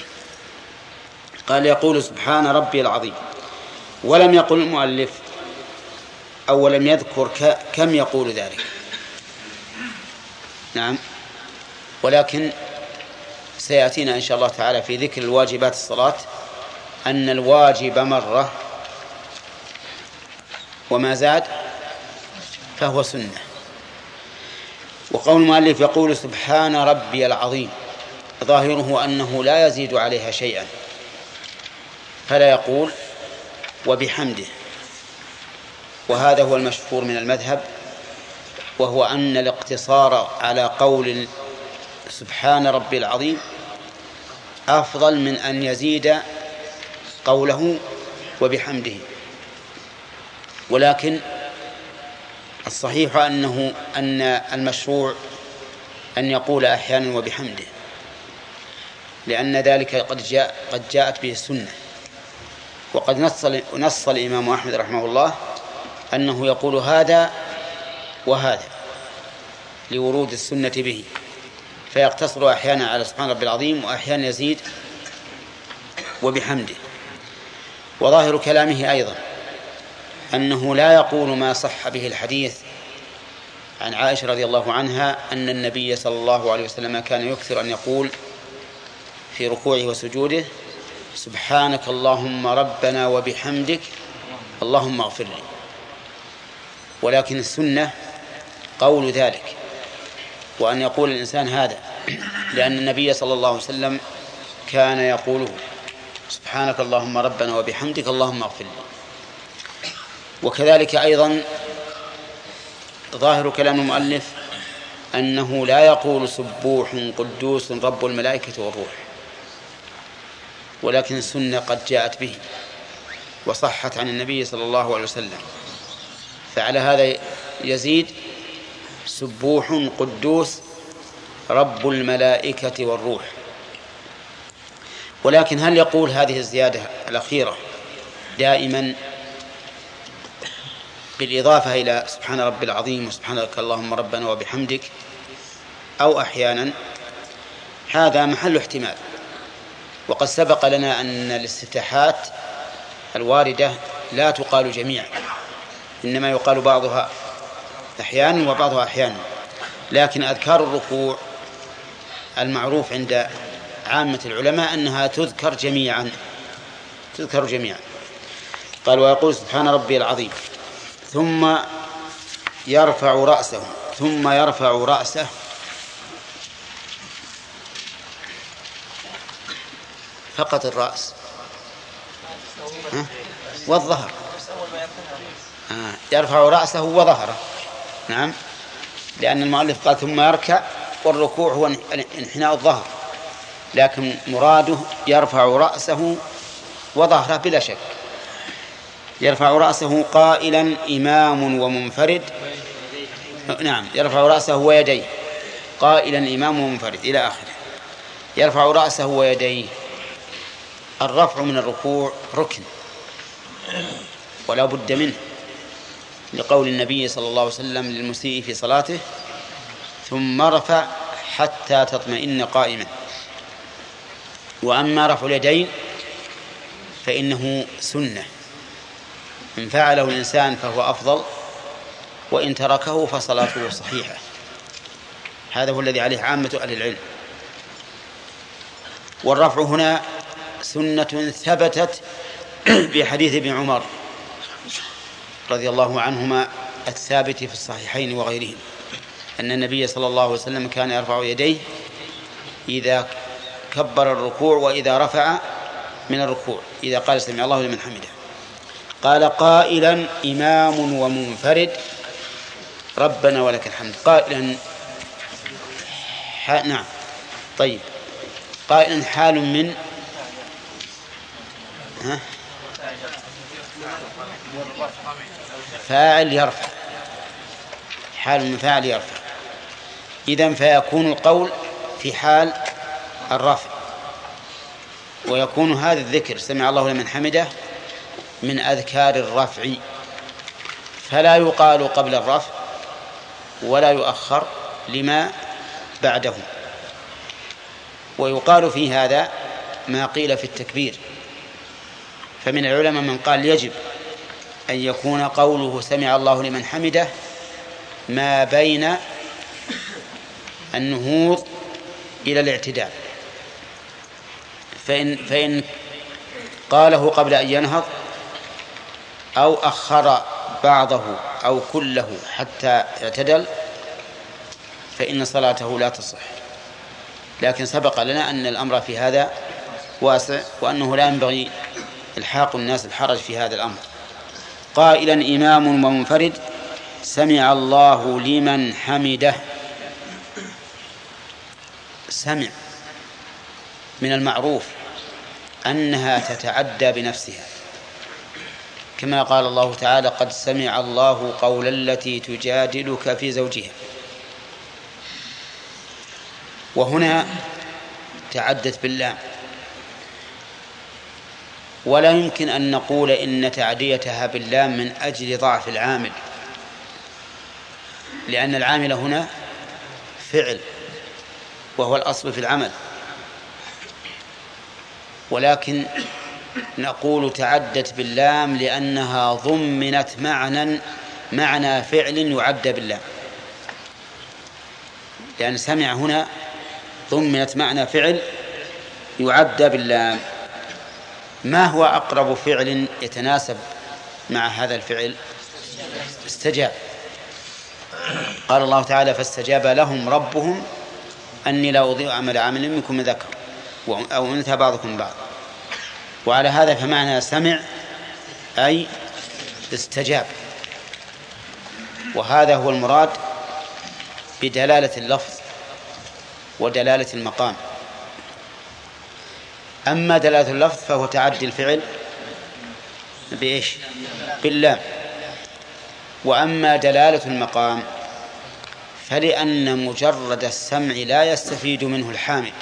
B: قال: يقول سبحان ربي العظيم. ولم يقل المؤلف أو لم يذكر كم يقول ذلك، نعم، ولكن سيأتينا إن شاء الله تعالى في ذكر الواجبات الصلاة أن الواجب مرة، وما زاد فهو سنة. وقول المؤلف يقول سبحان ربي العظيم ظاهره أنه لا يزيد عليها شيئا، فلا يقول وبحمده. وهذا هو المشهور من المذهب، وهو أن الاقتصار على قول سبحان ربي العظيم أفضل من أن يزيد قوله وبحمده. ولكن الصحيح أنه أن المشروع أن يقول أحيانا وبحمده، لأن ذلك قد جاء قد جاءت به السنة، وقد نص نص الإمام أحمد رحمه الله أنه يقول هذا وهذا لورود السنة به، فيقتصر أحيانا على سبحان ربي العظيم وأحيانا يزيد وبحمده. وظاهر كلامه أيضا أنه لا يقول ما صح به الحديث عن عائشة رضي الله عنها أن النبي صلى الله عليه وسلم كان يكثر أن يقول في ركوعه وسجوده سبحانك اللهم ربنا وبحمدك اللهم اغفر لي، ولكن السنة قول ذلك وأن يقول الإنسان هذا، لأن النبي صلى الله عليه وسلم كان يقوله سبحانك اللهم ربنا وبحمدك اللهم اغفر لي. وكذلك أيضا ظاهر كلام المؤلف أنه لا يقول سبوح قدوس رب الملائكة والروح، ولكن السنة قد جاءت به وصحت عن النبي صلى الله عليه وسلم، فعلى هذا يزيد سبوح قدوس رب الملائكة والروح. ولكن هل يقول هذه الزيادة الأخيرة دائما بالإضافة إلى سبحان ربي العظيم وسبحانك اللهم ربنا وبحمدك أو أحيانا؟ هذا محل احتمال. وقد سبق لنا أن الاستفتاحات الواردة لا تقال جميعا، إنما يقال بعضها أحيانا وبعضها أحيانا، لكن أذكار الركوع المعروف عند عامة العلماء أنها تذكر جميعا تذكر جميعا. قال ويقول سبحان ربي العظيم ثم يرفع رأسه ثم يرفع رأسه فقط الرأس والظهر، آه. يرفع رأسه وظهره، نعم، لأن المؤلف قال ثم يركع، والركوع هو انحناء الظهر، لكن مراده يرفع رأسه وظهره بلا شك. يرفع رأسه قائلا إمام ومنفرد، نعم، يرفع رأسه ويديه قائلا إمام ومنفرد إلى آخره. يرفع رأسه ويديه. الرفع من الركوع ركن ولا بد منه، لقول النبي صلى الله عليه وسلم للمسيء في صلاته ثم رفع حتى تطمئن قائما. وأما رفع اليدين فإنه سنة، إن فعله الإنسان فهو أفضل، وإن تركه فصلاته صحيحة. هذا هو الذي عليه عامة أهل العلم. والرفع هنا سنة ثبتت بحديث ابن عمر رضي الله عنهما الثابت في الصحيحين وغيرهم أن النبي صلى الله عليه وسلم كان يرفع يديه إذا كبر الركوع وإذا رفع من الركوع، إذا قال سمع الله لمن حمده. قال قائلا إمام ومنفرد ربنا ولك الحمد. قائلا ح... نعم طيب قائلا حال من ها؟ فاعل يرفع، حال من فاعل يرفع، إذن فيكون القول في حال الرفع، ويكون هذا الذكر سمع الله لمن حمده من أذكار الرفع، فلا يقال قبل الرفع ولا يؤخر لما بعده. ويقال في هذا ما قيل في التكبير، فمن العلماء من قال يجب أن يكون قوله سمع الله لمن حمده ما بين النهوض إلى الاعتدال، فإن, فإن قاله قبل أن ينهض أو أخر بعضه أو كله حتى اعتدل فإن صلاته لا تصح. لكن سبق لنا أن الأمر في هذا واسع، وأنه لا ينبغي إلحاق الناس الحرج في هذا الأمر. قائلا إمام ومنفرد سمع الله لمن حمده. سمع من المعروف أنها تتعدى بنفسها، كما قال الله تعالى: قد سمع الله قول التي تجادلك في زوجها. وهنا تعدت باللام، ولا يمكن أن نقول إن تعديتها باللام من أجل ضعف العامل، لأن العامل هنا فعل وهو الأصل في العمل، ولكن نقول تعدت باللام لأنها ضمنت معنى معنى فعل يعد باللام، لأن سمع هنا ضمنت معنى فعل يعد باللام. ما هو أقرب فعل يتناسب مع هذا الفعل؟ استجاب. قال الله تعالى: فاستجاب لهم ربهم أني لا أضيع عمل عامل منكم من ذكر أو أنثى بعضكم بعض. وعلى هذا فمعنى سمع أي استجاب، وهذا هو المراد بدلالة اللفظ ودلالة المقام. أما دلالة اللفظ فهو تعدي الفعل بإيش؟ باللام. وأما دلالة المقام فلأن مجرد السمع لا يستفيد منه الحامد،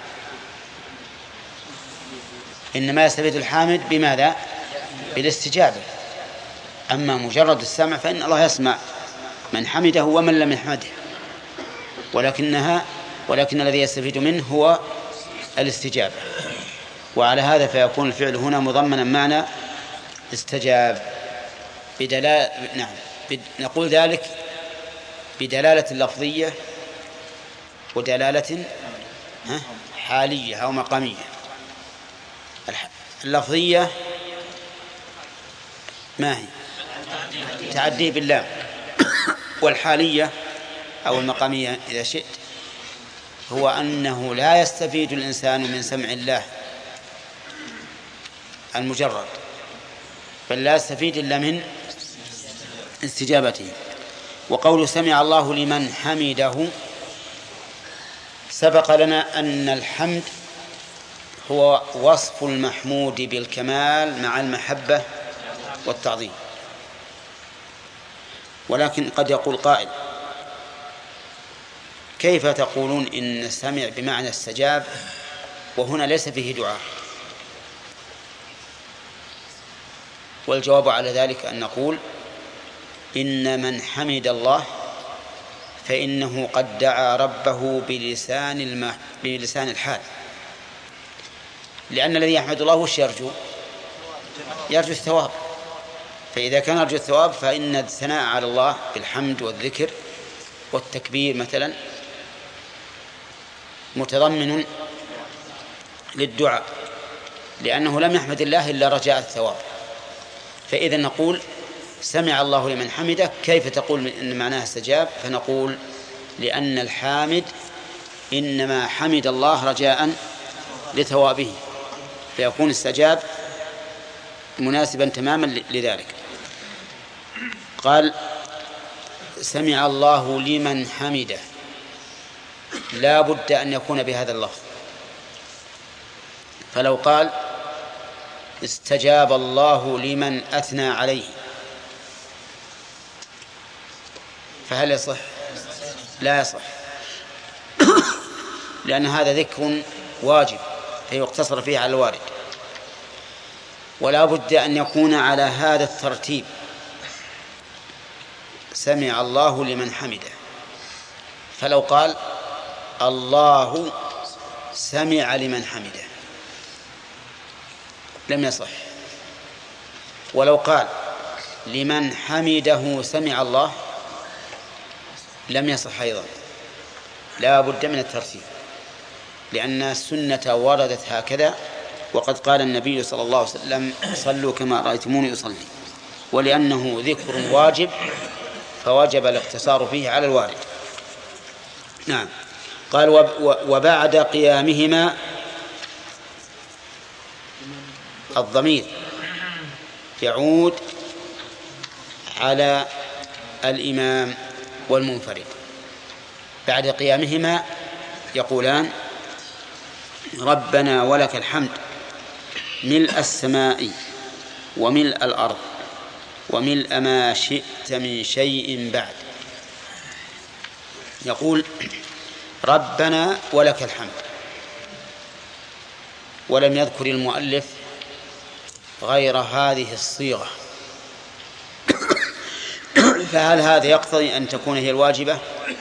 B: إنما يستفيد الحامد بماذا؟ بالاستجابة. أما مجرد السمع فإن الله يسمع من حمده ومن لم يحمده، ولكنها ولكن الذي يستفيد منه هو الاستجابة. وعلى هذا فيكون الفعل هنا مضمنا معنى استجاب بدلالة. نعم، نقول ذلك بدلالة اللفظية ودلالة حالية أو مقامية. اللفظية ما هي؟ تعدي بالله. والحالية أو المقامية إذا شئت هو أنه لا يستفيد الإنسان من سمع الله المجرد، بل لا يستفيد إلا من استجابته. وقول سمع الله لمن حمده سبق لنا أن الحمد هو وصف المحمود بالكمال مع المحبة والتعظيم. ولكن قد يقول قائل: كيف تقولون إن سمع بمعنى استجاب وهنا ليس فيه دعاء؟ والجواب على ذلك أن نقول: إن من حمد الله فإنه قد دعا ربه بلسان, الم... بلسان الحال، لأن الذي يحمد الله وش يرجو؟ يرجو الثواب. فإذا كان يرجو الثواب فإن الثناء على الله بالحمد والذكر والتكبير مثلا متضمن للدعاء، لأنه لم يحمد الله إلا رجاء الثواب. فإذا نقول سمع الله لمن حمده. كيف تقول إن معناها استجاب؟ فنقول لأن الحامد إنما حمد الله رجاء لثوابه، فيكون استجاب مناسبا تماما لذلك. قال: سمع الله لمن حمده، لا بد أن يكون بهذا اللفظ. فلو قال: استجاب الله لمن أثنى عليه، فهل يصح؟ لا يصح، لأن هذا ذكر واجب فيقتصر فيه على الوارد، ولا بد أن يكون على هذا الترتيب: سمع الله لمن حمده. فلو قال: الله سمع لمن حمده لم يصح. ولو قال: لمن حمده سمع الله لم يصح أيضا. لا بد من الترتيب، لأن السنة وردت هكذا، وقد قال النبي صلى الله عليه وسلم: صلوا كما رأيتموني أصلي. ولأنه ذكر واجب فوجب الاقتصار فيه على الوارد. نعم. قال: وبعد قيامهما، الضمير يعود على الإمام والمنفرد. بعد قيامهما يقولان: ربنا ولك الحمد ملء السماء وملء الأرض وملء ما شئت من شيء بعد. يقول ربنا ولك الحمد، ولم يذكر المؤلف غير هذه الصيغة، فهل هذا يقتضي أن تكون هي الواجبة؟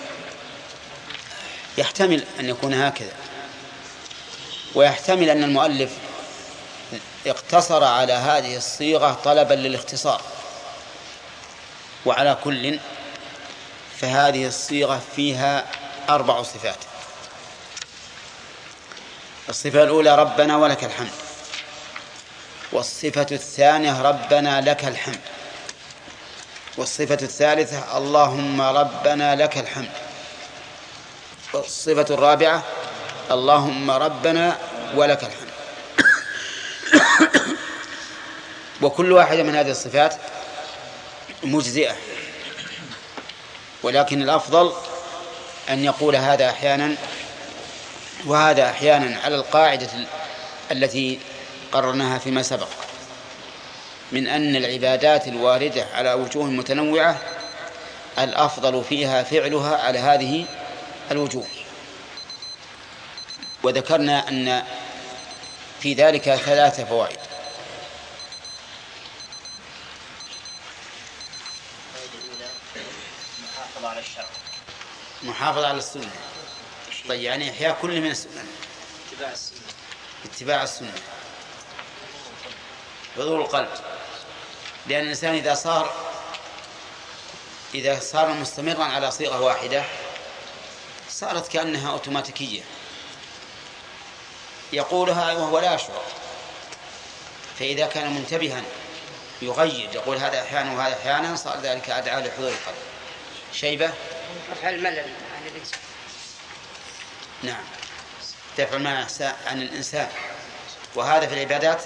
B: يحتمل أن يكون هكذا، ويحتمل أن المؤلف اقتصر على هذه الصيغة طلبا للاختصار. وعلى كل فهذه الصيغة فيها أربع صفات. الصفة الأولى ربنا ولك الحمد، والصفة الثانية ربنا لك الحمد، والصفة الثالثة اللهم ربنا لك الحمد، والصفة الرابعة اللهم ربنا ولك الحمد. وكل واحدة من هذه الصفات مجزئة، ولكن الأفضل أن يقول هذا أحيانا وهذا أحيانا، على القاعدة التي قررناها فيما سبق من أن العبادات الواردة على وجوه متنوعة الأفضل فيها فعلها على هذه الوجوه. وذكرنا أن في ذلك ثلاثة فوائد.
J: محافظة على الشرع،
B: محافظة على السنة. طيب يعني إحياء كل من السنة،
J: اتباع السنة،
B: اتباع السنة، حضور القلب. لأن الإنسان إذا صار إذا صار مستمرا على صيغة واحدة صارت كأنها أوتوماتيكية يقولها وهو لا يشعر. فإذا كان منتبها يغير، يقول هذا أحيانا وهذا أحيانا، صار ذلك أدعى لحضور القلب. شيبة
K: رفع الملل عن الإنسان.
B: نعم، دفع الملل عن الإنسان، وهذا في العبادات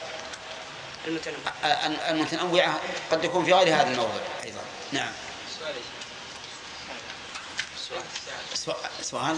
B: المتنوعة قد يكون في غير هذا الموضوع أيضا. نعم. سؤال سؤال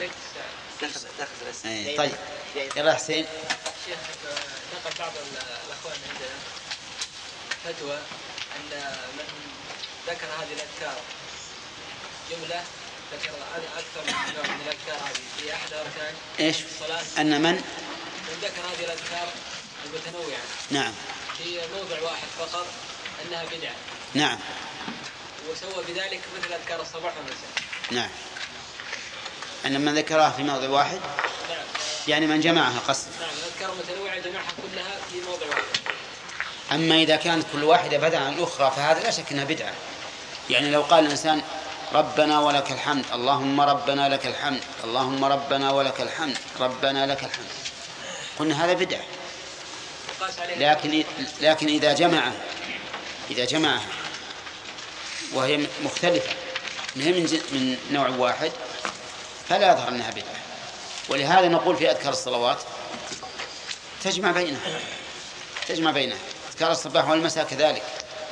B: طيب يلا حسين.
C: شيخ نقل بعض الأخوان عندنا فتوى أن من ذكر هذه الأذكار جملة ذكر أكثر من نوع من الأذكار هذه في أحد أركان
B: إيش؟
C: الصلاة،
B: أن من
C: من ذكر هذه الأذكار المتنوعة
B: نعم
C: في موضع واحد فقط أنها بدعة.
B: نعم.
C: وسوى بذلك مثل أذكار الصباح والمساء.
B: نعم. أن من ذكرها في موضع واحد
C: نعم.
B: يعني من جمعها قصد.
C: نعم، الأذكار المتنوعة جمعها كلها في موضع واحد.
B: أما إذا كانت كل واحدة بدعة عن الأخرى فهذا لا شك أنها بدعة. يعني لو قال الإنسان ربنا ولك الحمد، اللهم ربنا لك الحمد، اللهم ربنا ولك الحمد، ربنا لك الحمد، قلنا هذا بدعة. لكن لكن إذا جمعها إذا جمعها وهي مختلفة من من نوع واحد فلا يظهر أنها بدعة. ولهذا نقول في أذكار الصلوات تجمع بينها تجمع بينها أذكار الصباح والمساء كذلك.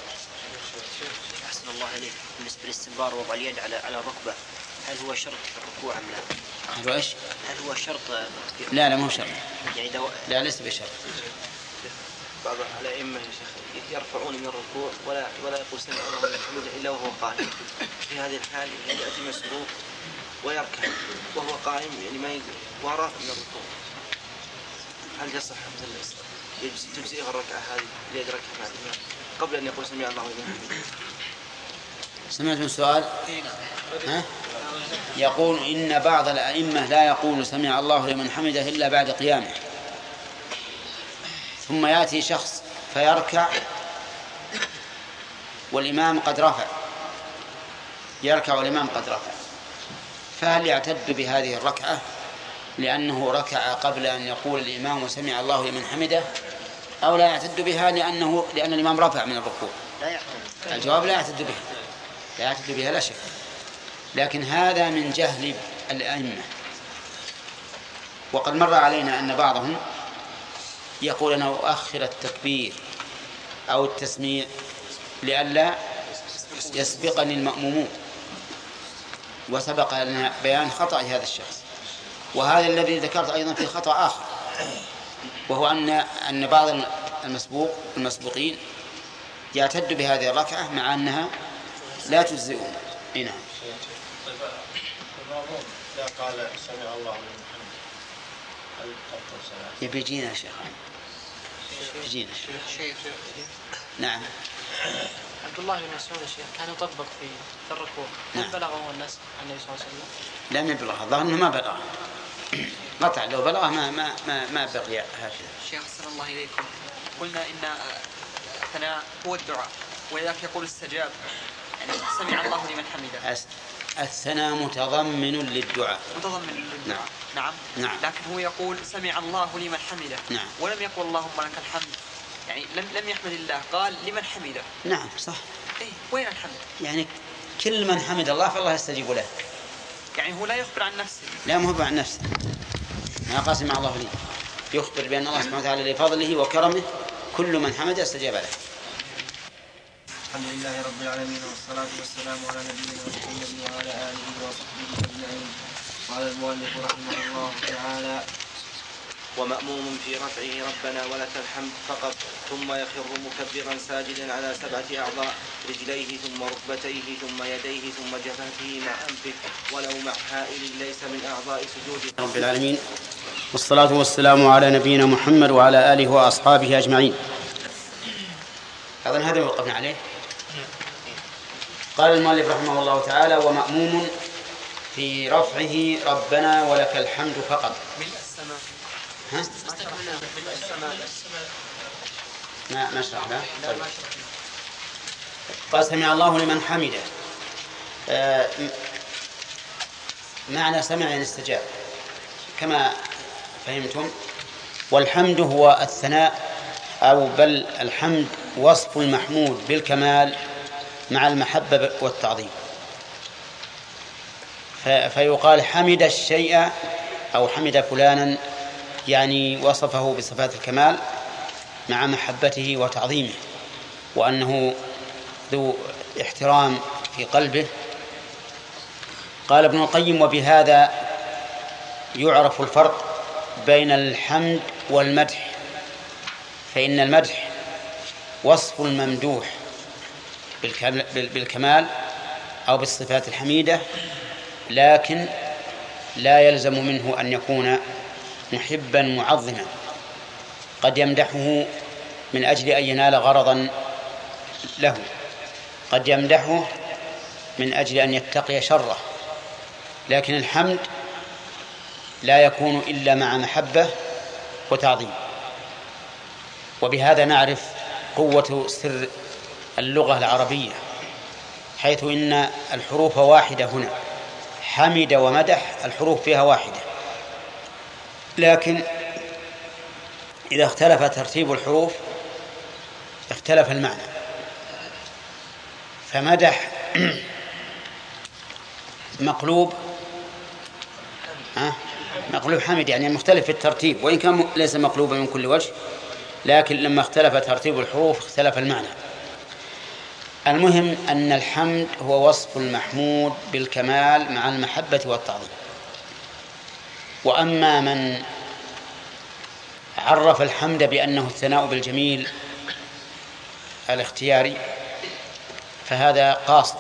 J: أحسن الله عليك. بالنسبة للاستمرار وضع اليد على على الركبة، هل هو شرط في الركوع أم لا؟
B: هل هو إيش؟
J: هل هو شرط؟
B: لا لا مو شرط.
J: يعني دو...
B: لا ليس بشرط.
G: بعض الأئمة يا شيخ يرفعون من الركوع ولا ولا يقول سمع الله لمن حمده إلا وهو قائم. في هذه الحال يأتي مسروق ويركع وهو قائم، يعني ما يقدر ورافع من الركوع. هل يصح مثل تجزئه الركعة هذه اللي يدركها مع الإمام قبل أن يقول سمع الله لمن حمده؟
B: سمعتم السؤال؟ ها؟ يقول إن بعض الأئمة لا يقول سمع الله لمن حمده إلا بعد قيامه، ثم يأتي شخص فيركع والإمام قد رفع، يركع والإمام قد رفع، فهل يعتد بهذه الركعة لأنه ركع قبل أن يقول الإمام وسمع الله لمن حمده، أو لا يعتد بها لأنه لأن الإمام رفع من الركوع؟
J: لا يعتد.
B: الجواب لا يعتد بها، لا يعتد بها لا شك. لكن هذا من جهل الأئمة. وقد مر علينا أن بعضهم يقول أنا أؤخر التكبير أو التسميع لئلا يسبقني المأمومون، وسبق لنا بيان خطأ هذا الشخص. وهذا الذي ذكرت أيضا في خطأ آخر، وهو أن أن بعض المسبوق المسبوقين يعتد بهذه الركعة مع أنها لا تجزئه. نعم.
I: المأموم إذا قال سمع الله لمن حمده هل تبطل صلاته؟
B: يبي يجينا شيخ يجينا
L: شيخ.
B: نعم.
L: عبد الله بن مسعود الشيخ كان يطبق في الركوع، هل
B: نعم.
L: بلغه الناس عن النبي صلى الله عليه وسلم؟
B: لم يبلغ، الظاهر انه ما بلغ قطع، لو بلغه ما ما ما, ما بقي هكذا.
F: شيخ أحسن الله إليكم، قلنا إن الثناء هو الدعاء ولذلك يقول استجاب، يعني سمع الله لمن حمده.
B: الثناء متضمن للدعاء.
F: متضمن للدعاء. نعم.
B: نعم.
F: لكن هو يقول سمع الله لمن حمده.
B: نعم.
F: ولم يقول اللهم لك الحمد، يعني لم لم يحمد الله، قال لمن حمده.
B: نعم صح.
F: إيه وين الحمد؟
B: يعني كل من حمد الله فالله يستجيب له.
F: يعني هو لا يخبر عن نفسه.
B: لا مو عن نفسه، ما قاسم مع الله لي، يخبر بأن الله سبحانه وتعالى لفضله وكرمه كل من حمد استجاب له.
G: الحمد لله رب العالمين والصلاة والسلام على نبينا محمد وعلى آله وصحبه أجمعين. قال المؤلف رحمه الله تعالى: ومأموم في رفعه ربنا ولك الحمد فقط، ثم يخر مكبرا ساجدا على سبعة أعضاء: رجليه ثم ركبتيه ثم يديه ثم جبهته مع أنفه ولو مع حائل ليس من أعضاء سجوده.
B: رب العالمين والصلاة والسلام على نبينا محمد وعلى آله وأصحابه أجمعين. أظن هذا وقفنا عليه. قال المؤلف رحمه الله تعالى: ومأموم في رفعه ربنا ولك الحمد فقط. ها؟ ما ما شرح له. طيب. قال سمع الله لمن حمده. آه معنى سمع يعني استجاب كما فهمتم. والحمد هو الثناء، أو بل الحمد وصف المحمود بالكمال مع المحبة والتعظيم. فيقال حمد الشيء أو حمد فلانا، يعني وصفه بصفات الكمال مع محبته وتعظيمه، وأنه ذو احترام في قلبه. قال ابن القيم: وبهذا يعرف الفرق بين الحمد والمدح، فإن المدح وصف الممدوح بالكمال أو بالصفات الحميدة، لكن لا يلزم منه أن يكون محبا معظما. قد يمدحه من أجل أن ينال غرضا له، قد يمدحه من أجل أن يتقي شره، لكن الحمد لا يكون إلا مع محبة وتعظيم. وبهذا نعرف قوة سر اللغة العربية، حيث إن الحروف واحدة هنا، حمد ومدح الحروف فيها واحدة، لكن إذا اختلف ترتيب الحروف اختلف المعنى. فمدح مقلوب مقلوب حمد، يعني مختلف في الترتيب، وإن كان ليس مقلوبا من كل وجه، لكن لما اختلف ترتيب الحروف اختلف المعنى. المهم أن الحمد هو وصف المحمود بالكمال مع المحبة والتعظيم. وأما من عرف الحمد بأنه الثناء بالجميل الاختياري فهذا قاصر.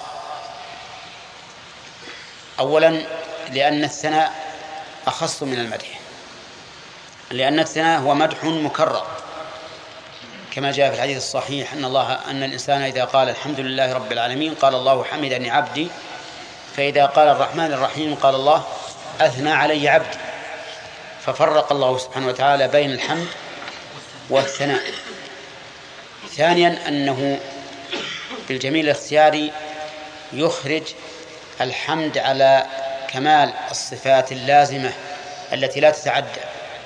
B: أولا لأن الثناء أخص من المدح، لأن الثناء هو مدح مكرر، كما جاء في الحديث الصحيح أن الله أن الإنسان إذا قال الحمد لله رب العالمين قال الله حمدني عبدي، فإذا قال الرحمن الرحيم قال الله أثنى علي عبدي. ففرق الله سبحانه وتعالى بين الحمد والثناء. ثانيا أنه بالجميل الاختياري يخرج الحمد على كمال الصفات اللازمة التي لا تتعدى،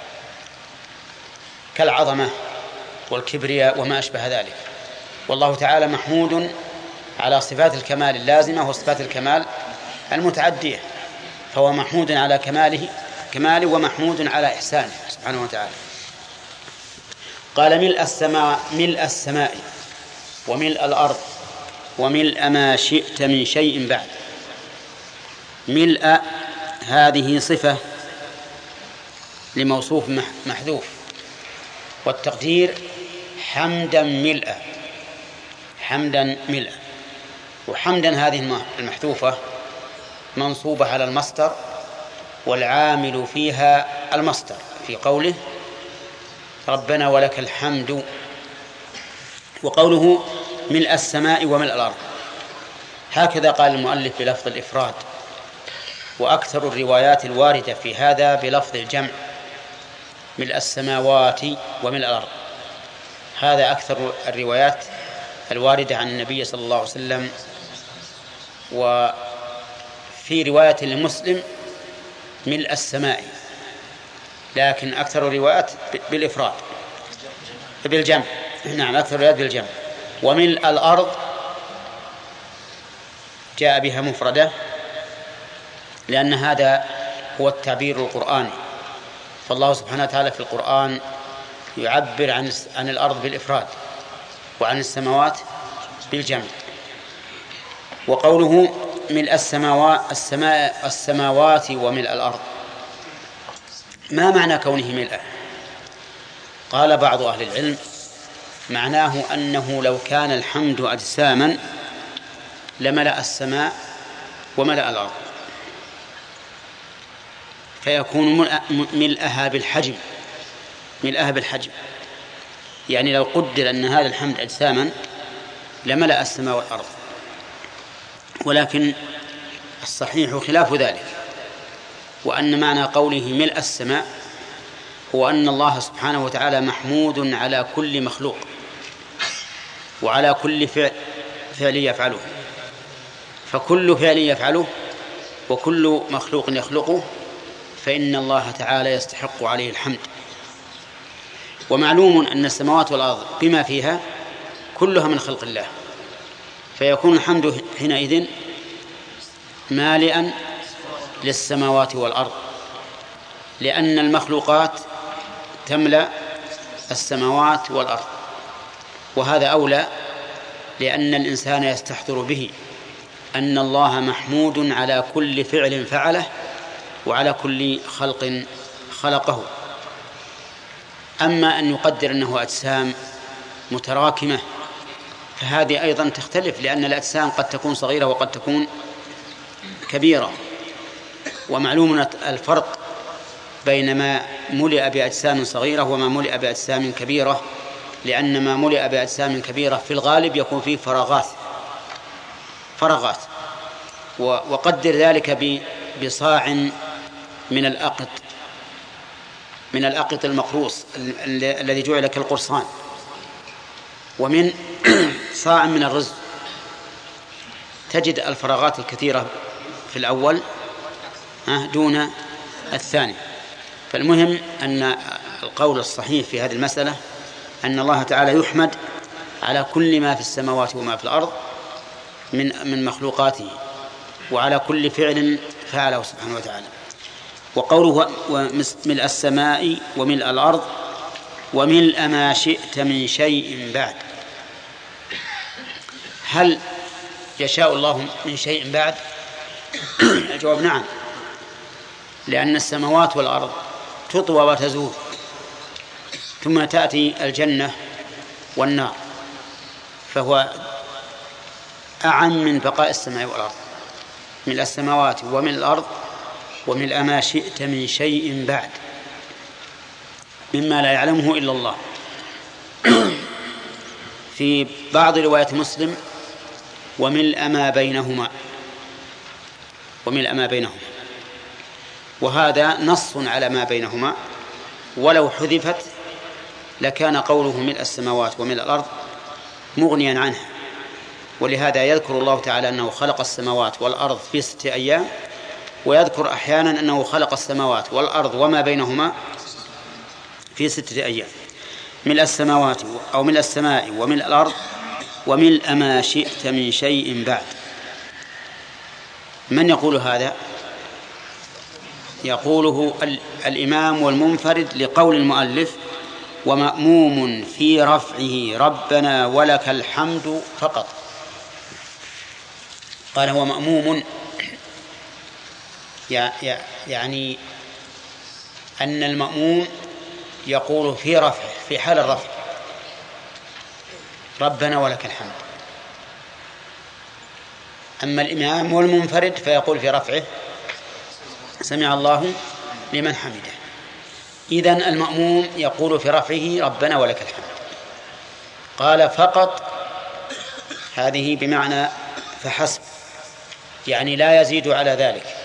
B: كالعظمة والكبرياء وما أشبه ذلك. والله تعالى محمود على صفات الكمال اللازمة وصفات الكمال المتعدية، فهو محمود على كماله كماله ومحمود على إحسانه سبحانه وتعالى. قال ملء السماء ملء السماء وملء الأرض وملء ما شئت من شيء بعد. ملء هذه صفة لموصوف محذوف، والتقدير حمدا ملء، حمدا ملءا. وحمدا هذه المحذوفة منصوبة على المصدر، والعامل فيها المصدر في قوله ربنا ولك الحمد. وقوله ملء السماء وملء الأرض هكذا قال المؤلف بلفظ الإفراد، وأكثر الروايات الواردة في هذا بلفظ الجمع، ملء السماوات وملء الأرض. هذا أكثر الروايات الواردة عن النبي صلى الله عليه وسلم. وفي رواية لمسلم ملء السماء، لكن أكثر الروايات بالإفراد بالجمع. نعم، أكثر الروايات بالجمع. وملء الأرض جاء بها مفردة، لأن هذا هو التعبير القرآني. فالله سبحانه وتعالى في القرآن يعبر عن عن الأرض بالإفراد، وعن السماوات بالجمع. وقوله ملء السماوات السماء السماوات وملء الأرض، ما معنى كونه ملء؟ قال بعض أهل العلم معناه أنه لو كان الحمد أجساما لملأ السماء وملأ الأرض، فيكون ملأها بالحجم ملأها بالحجم يعني لو قدر أن هذا الحمد أجساما لملأ السماء والأرض. ولكن الصحيح خلاف ذلك، وأن معنى قوله ملء السماء هو أن الله سبحانه وتعالى محمود على كل مخلوق وعلى كل فعل, فعل يفعله، فكل فعل يفعله وكل مخلوق يخلقه فإن الله تعالى يستحق عليه الحمد. ومعلوم أن السماوات والأرض بما فيها كلها من خلق الله، فيكون الحمد حينئذ مالئا للسماوات والأرض، لأن المخلوقات تملأ السماوات والأرض. وهذا أولى، لأن الإنسان يستحضر به أن الله محمود على كل فعل فعله وعلى كل خلق خلقه. أما أن يقدر أنه أجسام متراكمة فهذه أيضا تختلف، لأن الأجسام قد تكون صغيرة وقد تكون كبيرة. ومعلوم الفرق بين ما ملئ بأجسام صغيرة وما ملئ بأجسام كبيرة، لأن ما ملئ بأجسام كبيرة في الغالب يكون فيه فراغات فراغات وقدر ذلك بصاع من الأقط من الأقط المقروص الذي جعل كالقرصان، ومن صاع من الرز. تجد الفراغات الكثيرة في الأول دون الثاني. فالمهم أن القول الصحيح في هذه المسألة أن الله تعالى يحمد على كل ما في السماوات وما في الأرض من من مخلوقاته، وعلى كل فعل فعله سبحانه وتعالى. وقوله ملء السماء وملء الأرض وملء ما شئت من شيء بعد، هل يشاء الله من شيء بعد؟ الجواب نعم، لأن السماوات والأرض تطوى وتزول، ثم تأتي الجنة والنار، فهو أعم من بقاء السماء والأرض. ملء السماوات وملء الأرض وملء ما شئت من شيء بعد، مما لا يعلمه إلا الله. في بعض روايات مسلم وملء ما بينهما وملء ما بينهما، وهذا نص على ما بينهما، ولو حذفت لكان قوله ملء السماوات وملء الأرض مغنيا عنها. ولهذا يذكر الله تعالى أنه خلق السماوات والأرض في ستة أيام، ويذكر أحيانا أنه خلق السماوات والأرض وما بينهما في ستة أيام. ملء السماوات أو ملء السماء وملء الأرض وملء ما شئت من شيء بعد. من يقول هذا؟ يقوله الإمام والمنفرد لقول المؤلف ومأموم في رفعه ربنا ولك الحمد فقط. قال هو مأموم يعني أن المأموم يقول في رفعه في حال الرفع ربنا ولك الحمد، أما الإمام والمنفرد فيقول في رفعه سمع الله لمن حمده. إذن المأموم يقول في رفعه ربنا ولك الحمد. قال فقط، هذه بمعنى فحسب، يعني لا يزيد على ذلك،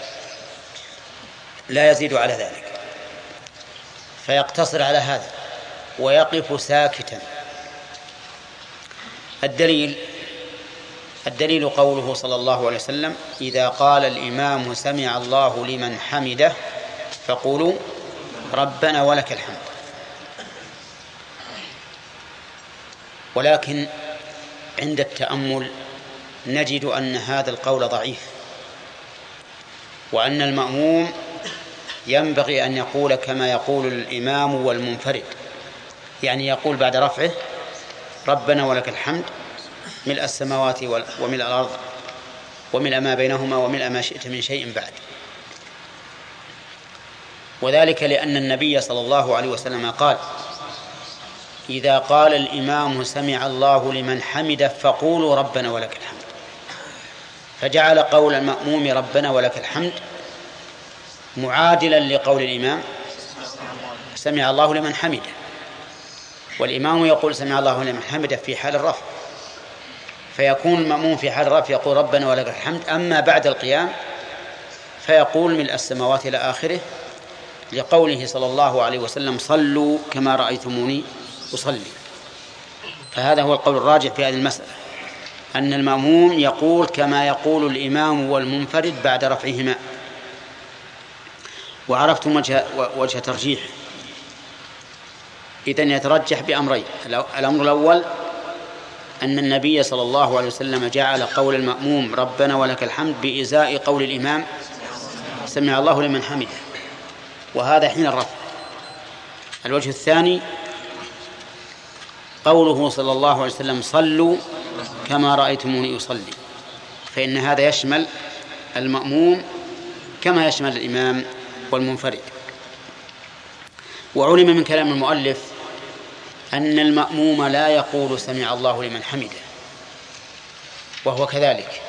B: لا يزيد على ذلك، فيقتصر على هذا ويقف ساكتا. الدليل الدليل قوله صلى الله عليه وسلم: إذا قال الإمام سمع الله لمن حمده فقولوا ربنا ولك الحمد. ولكن عند التأمل نجد أن هذا القول ضعيف، وأن المأموم ينبغي أن يقول كما يقول الإمام والمنفرد، يعني يقول بعد رفعه ربنا ولك الحمد ملء السماوات وملء الأرض وملء ما بينهما وملء ما شئت من شيء بعد. وذلك لأن النبي صلى الله عليه وسلم قال: إذا قال الإمام سمع الله لمن حمده فقولوا ربنا ولك الحمد. فجعل قول المأموم ربنا ولك الحمد معادلا لقول الإمام سمع الله لمن حمده، والإمام يقول سمع الله لمن حمده في حال الرفع، فيكون المأموم في حال الرفع يقول ربنا ولك الحمد، أما بعد القيام فيقول ملء السماوات إلى آخره، لقوله صلى الله عليه وسلم: صلوا كما رأيتموني أصلي. فهذا هو القول الراجح في هذه المسألة، أن المأموم يقول كما يقول الإمام والمنفرد بعد رفعهما. وعرفتم وجه, وجه ترجيح. إذن يترجح بأمرين: الأمر الأول أن النبي صلى الله عليه وسلم جعل قول المأموم ربنا ولك الحمد بإزاء قول الإمام سمع الله لمن حمده، وهذا حين الرفع. الوجه الثاني قوله صلى الله عليه وسلم: صلوا كما رأيتموني أصلي، فإن هذا يشمل المأموم كما يشمل الإمام والمنفرد. وعلم من كلام المؤلف أن المأموم لا يقول سمع الله لمن حمده، وهو كذلك.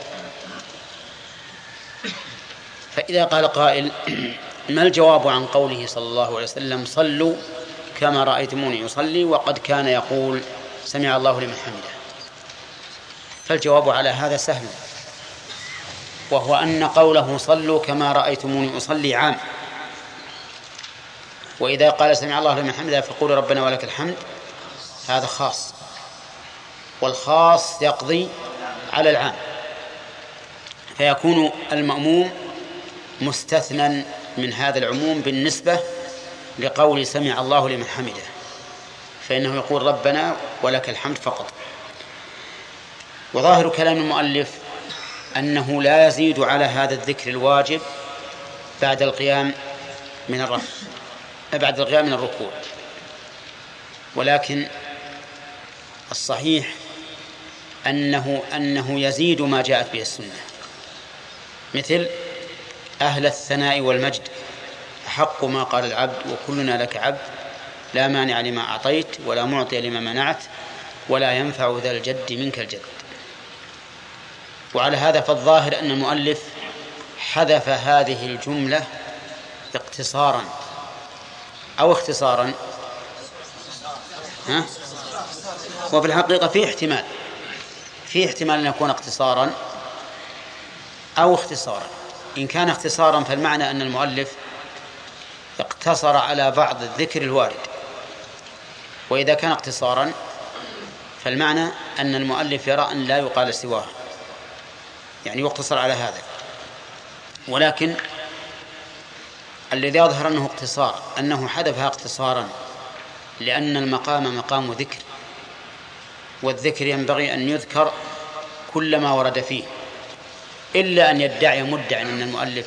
B: فإذا قال قائل: ما الجواب عن قوله صلى الله عليه وسلم صلوا كما رأيتموني يصلي وقد كان يقول سمع الله لمن حمده؟ فالجواب على هذا سهل، وهو أن قوله صلوا كما رأيتموني أصلي عام، وإذا قال سمع الله لمن حمده فقول ربنا ولك الحمد هذا خاص، والخاص يقضي على العام، فيكون المأموم مستثنى من هذا العموم بالنسبة لقول سمع الله لمن حمده، فإنه يقول ربنا ولك الحمد فقط. وظاهر كلام المؤلف أنه لا يزيد على هذا الذكر الواجب بعد القيام من الرفع بعد القيام من الركوع، ولكن الصحيح أنه أنه يزيد ما جاءت به السنة، مثل أهل الثناء والمجد أحق ما قال العبد وكلنا لك عبد لا مانع لما أعطيت ولا معطي لما منعت ولا ينفع ذا الجد منك الجد. وعلى هذا فالظاهر أن المؤلف حذف هذه الجملة اقتصارا أو اختصارا، ها؟ وفي الحقيقة في احتمال في احتمال أن يكون اقتصارا أو اختصارا. إن كان اختصارا فالمعنى أن المؤلف اقتصر على بعض الذكر الوارد، وإذا كان اقتصارا فالمعنى أن المؤلف يرى أن لا يقال سواه، يعني يقتصر على هذا. ولكن الذي يظهر أنه اقتصار أنه حذفها اقتصارا لأن المقام مقام ذكر، والذكر ينبغي أن يذكر كل ما ورد فيه، إلا أن يدعي مدع أن المؤلف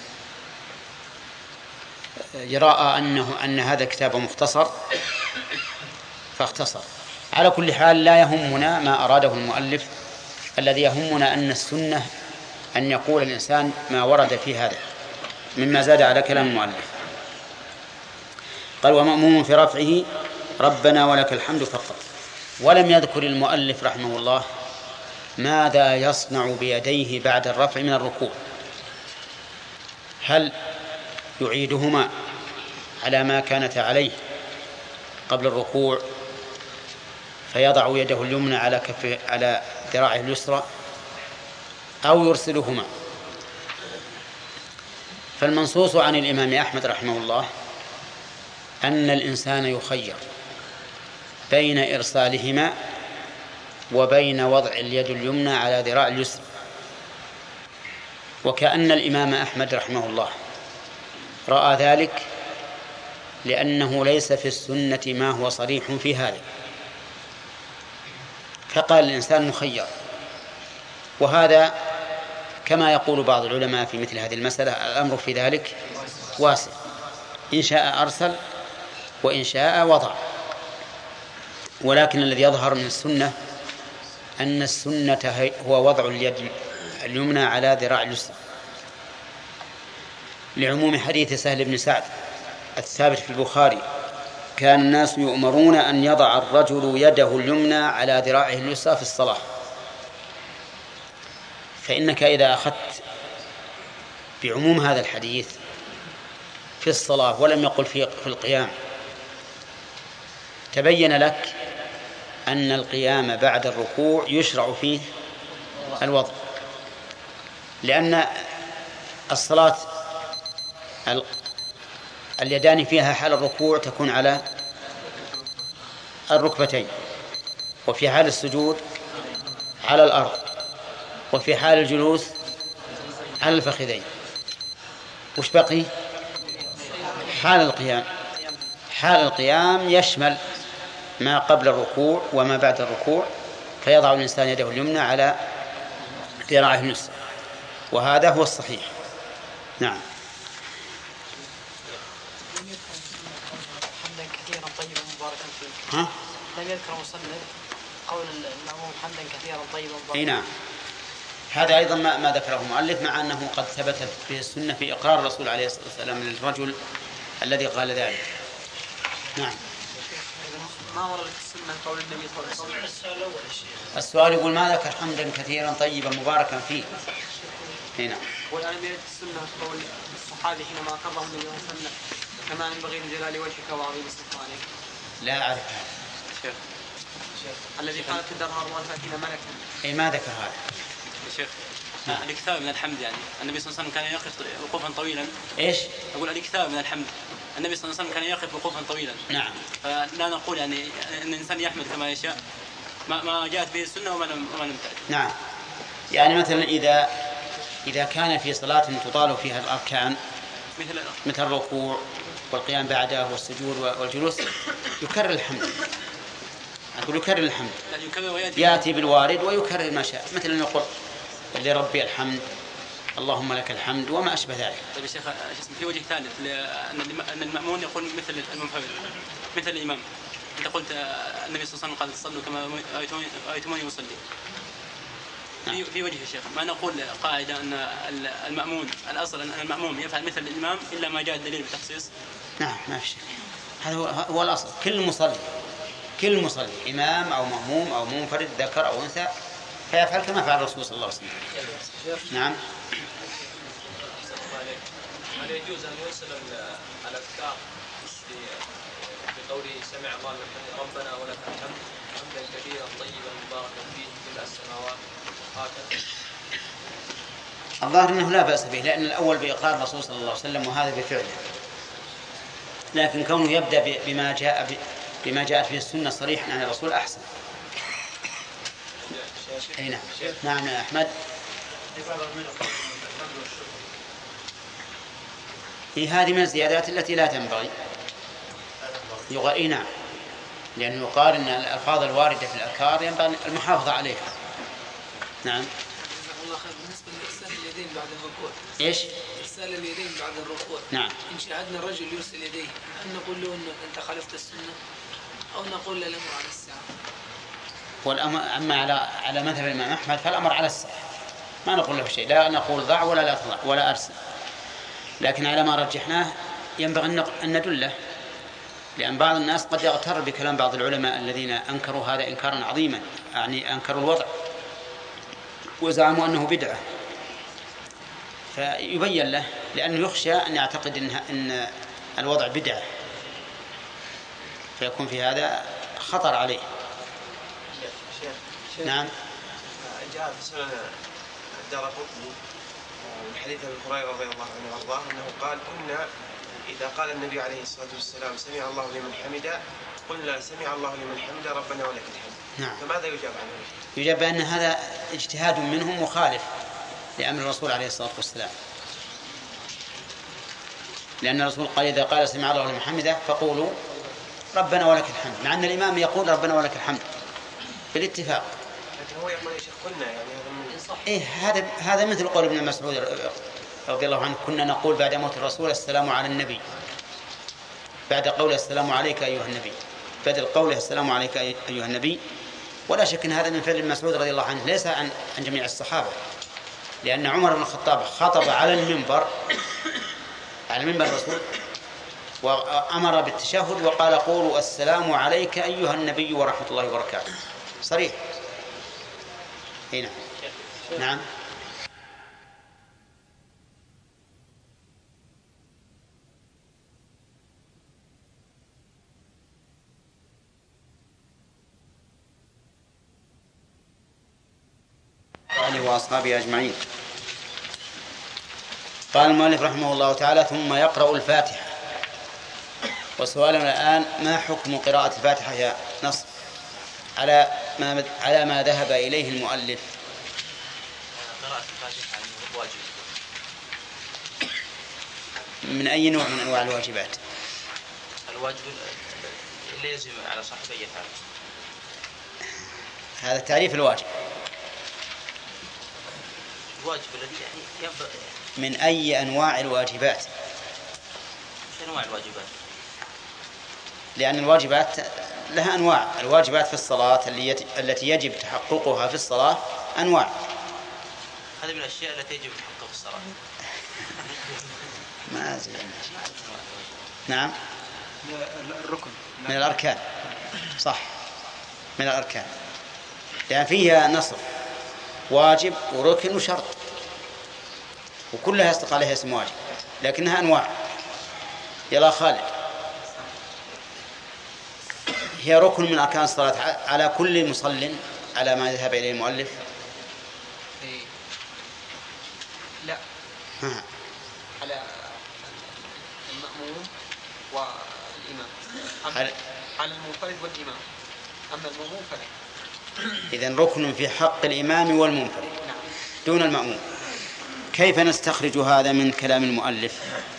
B: يرى أنه أن هذا الكتاب مختصر فاختصر. على كل حال لا يهمنا ما أراده المؤلف، الذي يهمنا أن السنة أن يقول الإنسان ما ورد في هذا مما زاد على كلام المؤلف. قال: ومأموم في رفعه ربنا ولك الحمد فقط. ولم يذكر المؤلف رحمه الله ماذا يصنع بيديه بعد الرفع من الركوع؟ هل يعيدهما على ما كانت عليه قبل الركوع فيضع يده اليمنى على كف على ذراعه اليسرى، أو يرسلهما؟ فالمنصوص عن الإمام أحمد رحمه الله أن الإنسان يخير بين إرسالهما وبين وضع اليد اليمنى على ذراع اليسرى. وكأن الإمام أحمد رحمه الله رأى ذلك لأنه ليس في السنة ما هو صريح في هذا، فقال الإنسان مخير. وهذا كما يقول بعض العلماء في مثل هذه المسألة الأمر في ذلك واسع، إن شاء أرسل وإن شاء وضع. ولكن الذي يظهر من السنة أن السنة هو وضع اليد اليمنى على ذراع اليسرى، لعموم حديث سهل بن سعد الثابت في البخاري: كان الناس يؤمرون أن يضع الرجل يده اليمنى على ذراعه اليسرى في الصلاة. فإنك إذا أخذت بعموم هذا الحديث في الصلاة ولم يقل في القيام، تبين لك أن القيام بعد الركوع يشرع فيه الوضع، لأن الصلاة اليدان فيها حال الركوع تكون على الركبتين، وفي حال السجود على الأرض، وفي حال الجلوس على الفخذين. وش بقي؟ حال القيام. حال القيام يشمل ما قبل الركوع وما بعد الركوع، فيضع الإنسان يده اليمنى على ذراعه اليسرى، وهذا هو الصحيح. نعم.
L: حمدا كثيرا طيبا مباركا فيه.
B: ها؟
L: لم يذكر مصنف قول المأموم حمدا كثيرا طيبا مباركا.
B: اي نعم، هذا أيضا ما, ما ذكره المؤلف، مع أنه قد ثبتت في السنة في إقرار الرسول عليه الصلاة والسلام للرجل الذي قال ذلك. نعم.
F: ما ورد في السنة قول النبي صلى الله عليه وسلم؟ السؤال الأول الشيخ.
B: السؤال يقول: ما ذكر حمدا كثيرا طيبا مباركا فيه؟ هنا.
F: والآن بيرد السنة قول الصحابي حينما أقره النبي صلى الله عليه وسلم: كما ينبغي لجلال وجهك وعظيم سلطانك.
B: لا أعرف هذا.
F: شيخ. شيخ. الذي قال في الدرها أربعة وثلاثين ملكا.
B: أي ما ذكر هذا.
M: شيخ. الكثاب من الحمد، يعني النبي صلى الله عليه وسلم كان يقف وقوفا طويلا.
B: ايش؟
M: اقول الكثاب من الحمد، النبي صلى الله عليه وسلم كان يقف وقوفا طويلا.
B: نعم.
M: فلا نقول يعني ان الانسان يحمد كما يشاء، ما ما جاءت به السنه وما لم وما لم تأتي.
B: نعم. يعني مثلا اذا اذا كان في صلاة تطال فيها الاركان
M: مثل
B: مثل الركوع والقيام بعده والسجود والجلوس يكرر الحمد. أقول يكرر الحمد. يأتي بالوارد ويكرر ما شاء، مثل أن يقول لربي الحمد، اللهم لك الحمد، وما أشبه ذلك.
M: طيب يا شيخ، في وجه ثالث أن المأمون يقول مثل المنفرد مثل الإمام. أنت قلت النبي صلى الله عليه وسلم قال: صلوا كما رأيتموني أصلي. في في وجه الشيخ ما نقول قاعدة أن المأمون الأصل أن المأموم يفعل مثل الإمام إلا ما جاء الدليل بالتخصيص.
B: نعم، ما في شيء. هذا هو, هو الأصل. كل مصلي كل مصلي إمام أو مأموم أو منفرد ذكر أو أنثى فيفعل كما فعل الرسول صلى الله عليه وسلم. نعم.
N: هل يجوز أن يرسل الأذكار بقوله سمع الله لمن ربنا ولك الحمد حمدا كثيرا طيبا مباركا فيه ملء السماوات هكذا؟
B: الظاهر أنه لا بأس به، لأن الأول بإقرار الرسول صلى الله عليه وسلم وهذا بفعله، لكن كونه يبدأ بما جاء بما جاءت به السنة صريحا عن الرسول أحسن. أي نعم. نعم يا أحمد. هي هذه من الزيادات التي لا تنبغي. يقال نعم، لأنه يقال أن الألفاظ الواردة في الأذكار ينبغي المحافظة عليها. نعم.
H: الله خير. بالنسبة لإرسال اليدين بعد الركوع.
B: إيش؟
H: إرسال اليدين بعد الركوع.
B: نعم.
H: إن شاهدنا الرجل يرسل يديه، هل نقول له أنه أنت خالفت السنة، أو نقول له الأمر على الساعة؟
B: والأمر أما على على مذهب الإمام أحمد فالأمر على الساعة، ما نقول له شيء، لا نقول ضع ولا لا تضع ولا أرسل، لكن على ما رجحناه ينبغي أن ندله، لأن بعض الناس قد يغتر بكلام بعض العلماء الذين أنكروا هذا إنكارا عظيما، يعني أنكروا الوضع وزعموا أنه بدعة، فيبين له، لأنه يخشى أن يعتقد أن الوضع بدعة، فيكون في هذا خطر عليه. نعم.
G: جاء في سنن الدارقطني من حديث ابي هريره رضي الله عنه وارضاه انه قال: كنا اذا قال النبي عليه الصلاه والسلام سمع الله لمن حمده قلنا سمع الله لمن حمده ربنا ولك الحمد.
B: نعم.
G: فماذا يجاب عنه؟
B: يجاب بأن هذا اجتهاد منهم مخالف لأمر الرسول عليه الصلاة والسلام، لأن الرسول قال: إذا قال سمع الله لمن حمده فقولوا ربنا ولك الحمد، مع أن الإمام يقول ربنا ولك الحمد بالاتفاق.
G: لكن هو يقول يا شيخ كنا، يعني هذا من صح.
B: إيه هذا هذا مثل قول ابن مسعود رضي الله عنه: كنا نقول بعد موت الرسول السلام على النبي، بعد قوله السلام عليك أيها النبي، بدل قوله السلام عليك أيها النبي. ولا شك أن هذا من فعل ابن مسعود رضي الله عنه، ليس عن عن جميع الصحابة، لأن عمر بن الخطاب خطب على المنبر على منبر الرسول وأمر بالتشهد وقال: قولوا السلام عليك أيها النبي ورحمة الله وبركاته. صريح. هنا. نعم. وعلي وأصحابه أجمعين. قال المؤلف رحمه الله تعالى: ثم يقرأ الفاتحة. وسؤالنا الآن: ما حكم قراءة الفاتحة يا نصر على ما على ما ذهب إليه المؤلف؟
E: قراءة الفاتحة واجب.
B: من أي نوع من أنواع الواجبات؟
E: الواجب اللي يجب على صاحب أي حال.
B: هذا تعريف الواجب.
E: الواجب الذي يعني ينبغي.
B: من أي أنواع الواجبات؟
E: مش أنواع الواجبات.
B: لأن الواجبات لها أنواع. الواجبات في الصلاة التي يجب تحققها في الصلاة أنواع.
E: هذه من الأشياء التي يجب تحققها في الصلاة.
B: ما أزل. نعم.
F: الركن
B: من الأركان. صح، من الأركان، لأن فيها نصب واجب وركن وشرط، وكلها يصدق عليها اسم واجب، لكنها أنواع. يلا خالد. هي ركن من أركان الصلاة على كل مصل على ما ذهب إليه المؤلف.
F: لا.
B: ها.
F: على المأموم والإمام.
B: على...
F: على المنفرد والإمام. أما المأموم فلا.
B: إذن ركن في حق الإمام والمنفرد دون المأموم. كيف نستخرج هذا من كلام المؤلف؟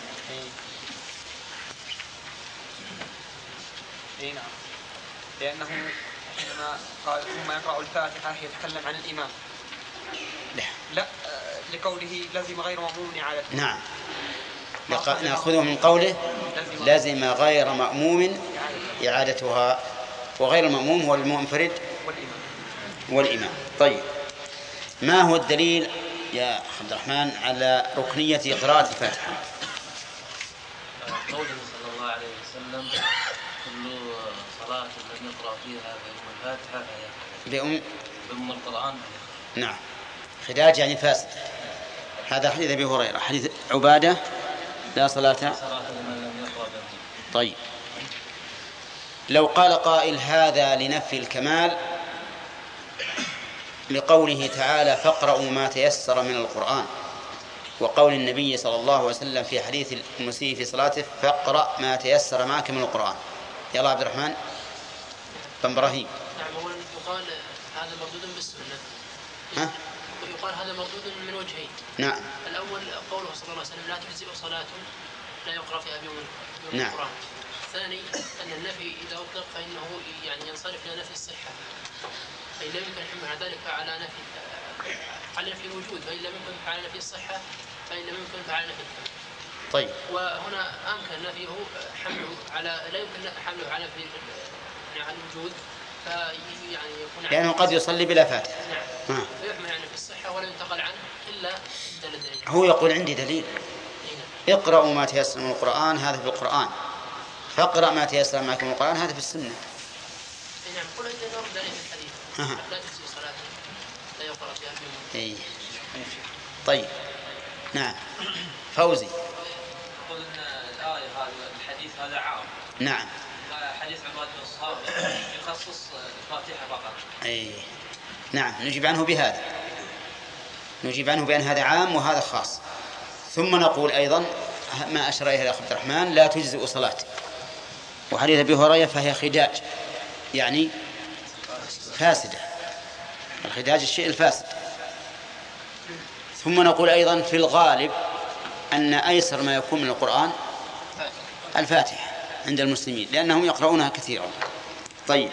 F: اي نعم، لأنه حينما قال ثم يقرأ الفاتحة يتكلم عن الإمام.
B: لا,
F: لا لقوله لازم غير مأموم إعادة.
B: نعم، نأخذه من قوله لازم غير مأموم إعادتها، وغير المأموم هو المنفرد
F: والإمام.
B: والإمام. طيب، ما هو الدليل يا عبد الرحمن على ركنية قراءة الفاتحة؟
E: قوله صلى الله عليه وسلم: كل صلاة لم يقرأ فيها بأم الفاتحة فهي
B: بأم
E: بأم القرآن.
B: نعم، خداج يعني فاسد. هذا حديث أبي هريرة. حديث عبادة: لا صلاة
E: لمن لم يقرأ بأم.
B: طيب، لو قال قائل هذا لنفي الكمال لقوله تعالى: فاقرأوا ما تيسر من القرآن، وقول النبي صلى الله عليه وسلم في حديث المسيء في صلاته: فاقرأ ما تيسر معك من القرآن. يلا عبد الرحمن بن إبراهيم.
L: نعم، أولا يقال هذا مردود بالسنة.
B: ها؟
L: يقال هذا مردود من وجهين.
B: نعم.
L: الأول قوله صلى الله عليه وسلم: لا تجزئ صلاة لا يقرأ فيها بيوم
B: نعم.
L: القرآن. الثاني أن النفي إذا أطلق فإنه يعني ينصرف إلى نفي الصحة، فإن لم يكن حمل ذلك على نفي على نفي الوجود، فإن لم يكن على نفي الصحة، فإن لم يكن على نفي الحمل.
B: طيب.
L: وهنا أمكن نفيه حمله على لا يمكن حمله على نفي على الوجود، فيعني يكون
B: لأنه قد يصلي بلا فاتحة.
L: نعم. فيحمل يعني في الصحة ولا ينتقل عنه إلا دليل.
B: هو يقول عندي دليل: اقرأوا ما تيسر من القرآن، هذا في القرآن. فاقرأ ما تيسر معك من القرآن، هذا في السنة.
L: نعم، قل عندنا دليل في الحديث: لا تجزي صلاة لا يقرأ فيها في
B: أي. طيب نعم فوزي.
N: يقول أن الآية هذا الحديث هذا عام.
B: نعم.
N: حديث عباد بن الصامت يخصص الفاتحة فقط.
B: أي نعم نجيب عنه بهذا نجيب عنه بأن هذا عام وهذا خاص. ثم نقول أيضا ما أشار إليه الأخ عبد الرحمن لا تجزئ صلاة. وحديث أبي هريرة فهي خداج يعني فاسدة. الخداج الشيء الفاسد. ثم نقول أيضا في الغالب أن أيسر ما يكون من القرآن الفاتحة عند المسلمين لأنهم يقرؤونها كثيرا. طيب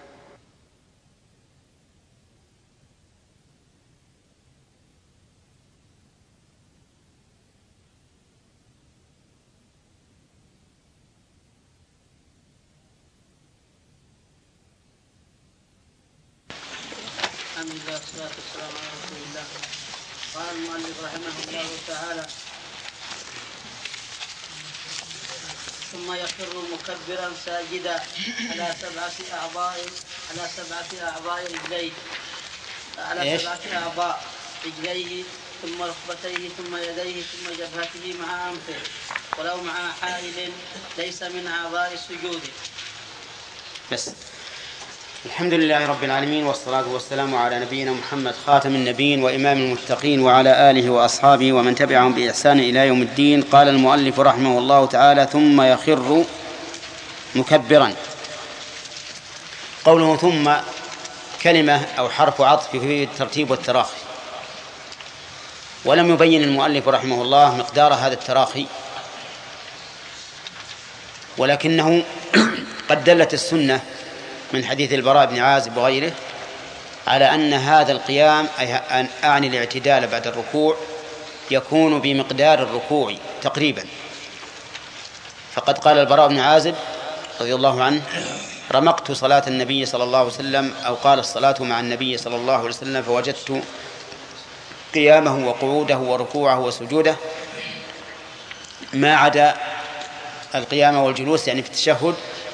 O: الحمد لله والصلاة والسلام على رسول الله. قال المؤلف رحمه الله تعالى: ثم يخر مكبرا ساجدا على سبعة أعضاء على سبعة أعضاء رجليه على سبعة أعضاء رجليه ثم ركبتيه ثم يديه ثم جبهته مع أنفه ولو مع حائل ليس من أعضاء السجود.
B: بس. الحمد لله رب العالمين والصلاة والسلام على نبينا محمد خاتم النبيين وإمام المتقين وعلى آله وأصحابه ومن تبعهم بإحسان إلى يوم الدين. قال المؤلف رحمه الله تعالى: ثم يخر مكبرا. قوله ثم كلمة أو حرف عطف في الترتيب والتراخي، ولم يبين المؤلف رحمه الله مقدار هذا التراخي، ولكنه قد دلت السنة من حديث البراء بن عازب وغيره على أن هذا القيام أعني الاعتدال بعد الركوع يكون بمقدار الركوع تقريبا. فقد قال البراء بن عازب رضي الله عنه: رمقت صلاة النبي صلى الله عليه وسلم، أو قال الصلاة مع النبي صلى الله عليه وسلم، فوجدت قيامه وقعوده وركوعه وسجوده ما عدا القيام والجلوس يعني في التشهد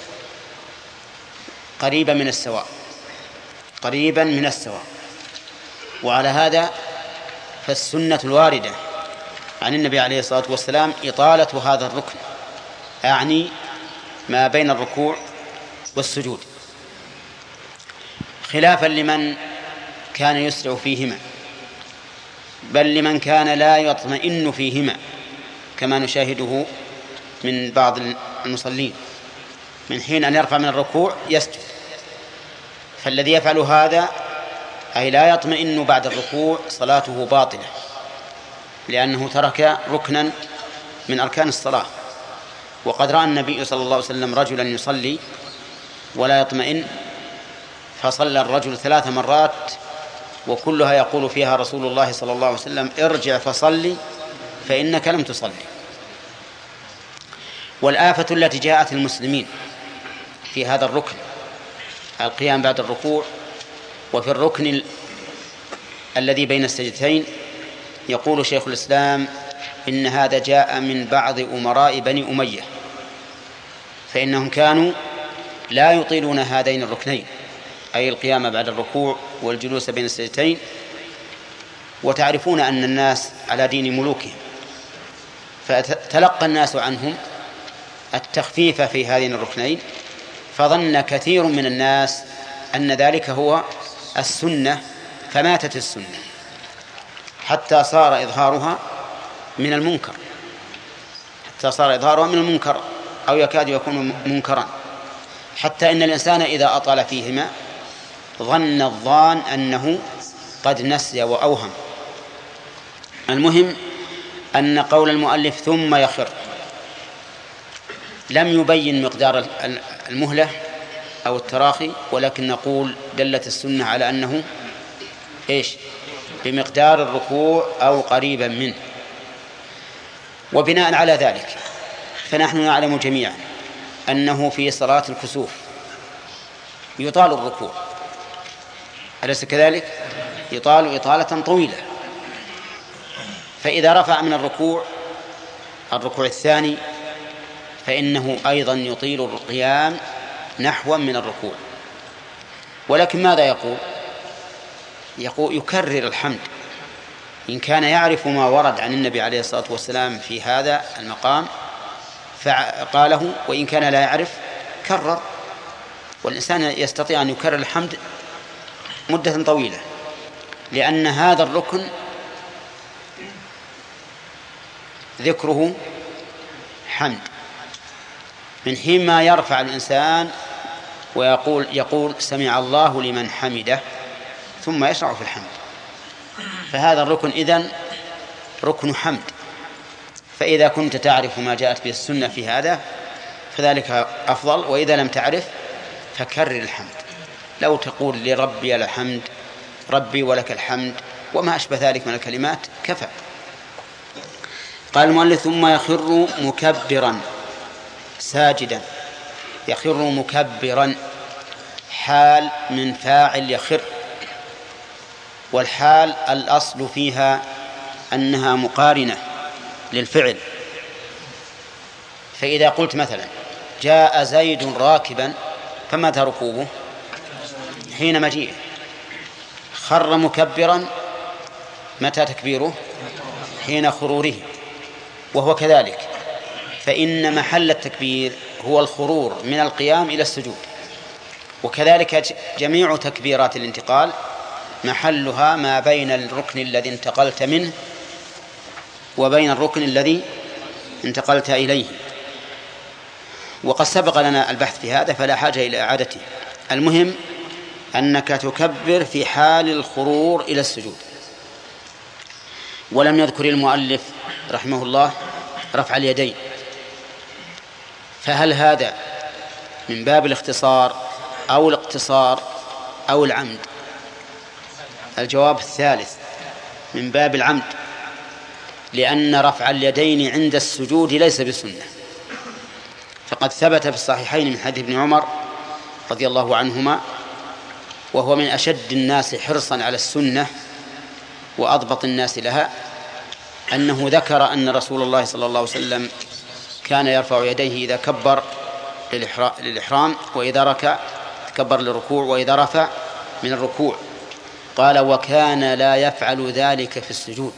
B: قريبا من السواء قريبا من السواء. وعلى هذا فالسنة الواردة عن النبي عليه الصلاة والسلام إطالة هذا الركن، أعني ما بين الركوع والسجود، خلافا لمن كان يسرع فيهما، بل لمن كان لا يطمئن فيهما كما نشاهده من بعض المصلين، من حين أن يرفع من الركوع يسجد. فالذي يفعل هذا أي لا يطمئن بعد الركوع صلاته باطلة، لأنه ترك ركنا من أركان الصلاة. وقد رأى النبي صلى الله عليه وسلم رجلا يصلي ولا يطمئن، فصلى الرجل ثلاث مرات وكلها يقول فيها رسول الله صلى الله عليه وسلم: ارجع فصلي فإنك لم تصلي. والآفة التي جاءت المسلمين في هذا الركن القيام بعد الركوع، وفي الركن ال... الذي بين السجدتين، يقول شيخ الإسلام إن هذا جاء من بعض أمراء بني أمية، فإنهم كانوا لا يطيلون هذين الركنين، أي القيام بعد الركوع والجلوس بين السجدتين. وتعرفون أن الناس على دين ملوكهم، فتلقى الناس عنهم التخفيف في هذين الركنين، فظن كثير من الناس أن ذلك هو السنة، فماتت السنة حتى صار إظهارها من المنكر حتى صار إظهارها من المنكر أو يكاد يكون منكرا، حتى إن الإنسان إذا أطال فيهما ظن الظان أنه قد نسي وأوهم. المهم أن قول المؤلف ثم يخر لم يبين مقدار المهلة أو التراخي، ولكن نقول دلت السنة على أنه إيش؟ بمقدار الركوع أو قريبا منه. وبناء على ذلك فنحن نعلم جميعا أنه في صلاة الكسوف يطال الركوع، أليس كذلك؟ يطال إطالة طويلة. فإذا رفع من الركوع الركوع الثاني فإنه أيضا يطيل القيام نحو من الركوع. ولكن ماذا يقول؟ يقول يكرر الحمد إن كان يعرف ما ورد عن النبي عليه الصلاة والسلام في هذا المقام فقاله، وإن كان لا يعرف كرر. والإنسان يستطيع أن يكرر الحمد مدة طويلة، لأن هذا الركن ذكره حمد من حين ما يرفع الإنسان ويقول يقول سمع الله لمن حمده ثم يشرع في الحمد، فهذا الركن إذن ركن حمد. فإذا كنت تعرف ما جاءت به السنة في هذا فذلك أفضل، وإذا لم تعرف فكرر الحمد. لو تقول لربي الحمد ربي ولك الحمد وما أشبه ذلك من الكلمات كفى. قال المؤلف ثم يخر مكبرا ساجدا. يخر مكبرا حال من فاعل يخر، والحال الأصل فيها أنها مقارنة للفعل. فإذا قلت مثلا جاء زيد راكبا فمتى ركوبه؟ حين مجيئه. خر مكبرا متى تكبيره؟ حين خروره. وهو كذلك، فإن محل التكبير هو الخرور من القيام إلى السجود، وكذلك جميع تكبيرات الانتقال محلها ما بين الركن الذي انتقلت منه وبين الركن الذي انتقلت إليه. وقد سبق لنا البحث في هذا فلا حاجة إلى إعادته. المهم أنك تكبر في حال الخرور إلى السجود. ولم يذكر المؤلف رحمه الله رفع اليدين، فهل هذا من باب الاختصار أو الاقتصار أو العمد؟ الجواب الثالث من باب العمد، لأن رفع اليدين عند السجود ليس بسنة. فقد ثبت في الصحيحين من حديث ابن عمر رضي الله عنهما، وهو من أشد الناس حرصا على السنة وأضبط الناس لها، أنه ذكر أن رسول الله صلى الله عليه وسلم كان يرفع يديه إذا كبر للإحرام، وإذا ركع كبر للركوع، وإذا رفع من الركوع. قال وكان لا يفعل ذلك في السجود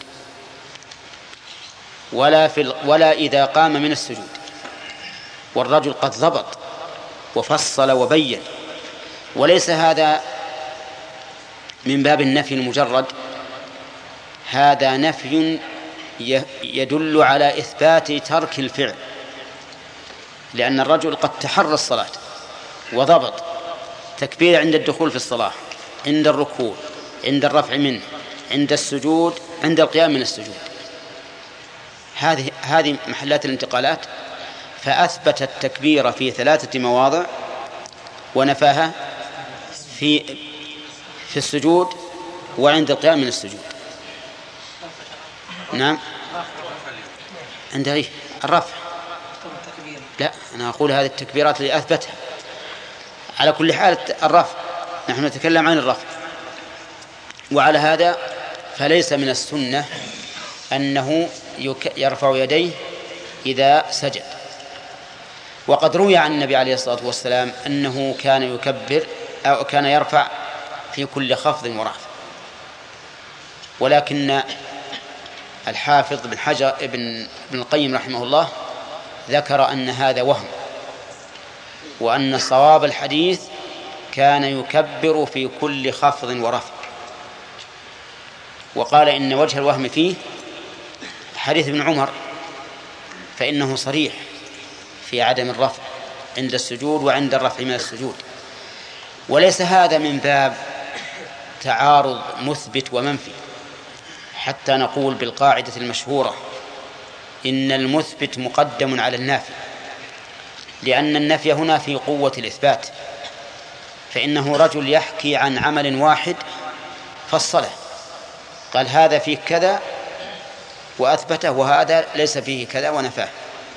B: ولا, في ولا إذا قام من السجود. والرجل قد ضبط وفصل وبين. وليس هذا من باب النفي المجرد، هذا نفي يدل على إثبات ترك الفعل، لأن الرجل قد تحرى الصلاة وضبط تكبير عند الدخول في الصلاة، عند الركوع، عند الرفع منه، عند السجود، عند القيام من السجود. هذه هذه محلات الانتقالات، فأثبت التكبير في ثلاثة مواضع ونفاها في في السجود وعند القيام من السجود. نعم عند غير الرفع. لا أنا أقول هذه التكبيرات اللي أثبتها. على كل حال الرفع، نحن نتكلم عن الرفع. وعلى هذا فليس من السنة أنه يرفع يديه إذا سجد. وقد روي عن النبي عليه الصلاة والسلام أنه كان يكبر أو كان يرفع في كل خفض ورفع. ولكن الحافظ بن حجر ابن ابن القيم رحمه الله ذكر أن هذا وهم، وأن صواب الحديث كان يكبر في كل خفض ورفع. وقال إن وجه الوهم فيه حديث ابن عمر، فإنه صريح في عدم الرفع عند السجود وعند الرفع من السجود. وليس هذا من باب تعارض مثبت ومنفي، حتى نقول بالقاعدة المشهورة إن المثبت مقدم على النافي، لأن النفي هنا في قوة الإثبات. فإنه رجل يحكي عن عمل واحد فصله، قال هذا فيه كذا وأثبته، وهذا ليس فيه كذا ونفاه.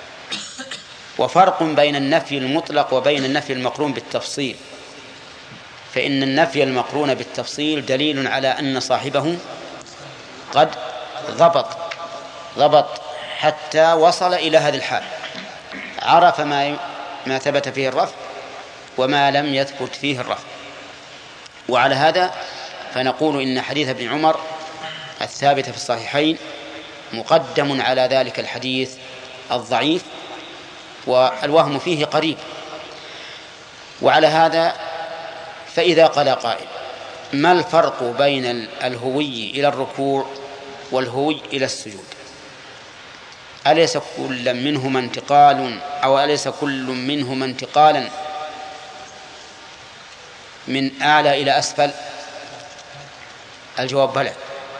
B: وفرق بين النفي المطلق وبين النفي المقرون بالتفصيل، فإن النفي المقرون بالتفصيل دليل على أن صاحبه قد ضبط ضبط حتى وصل إلى هذه الحال، عرف ما ما ثبت فيه الرفع وما لم يثبت فيه الرفع. وعلى هذا فنقول إن حديث ابن عمر الثابت في الصحيحين مقدم على ذلك الحديث الضعيف، والوهم فيه قريب. وعلى هذا فإذا قال قائل: ما الفرق بين الهوي إلى الركوع والهوي إلى السجود؟ أليس كل منهما انتقال أو أليس كل منهما انتقالا من أعلى إلى أسفل؟ الجواب بلى،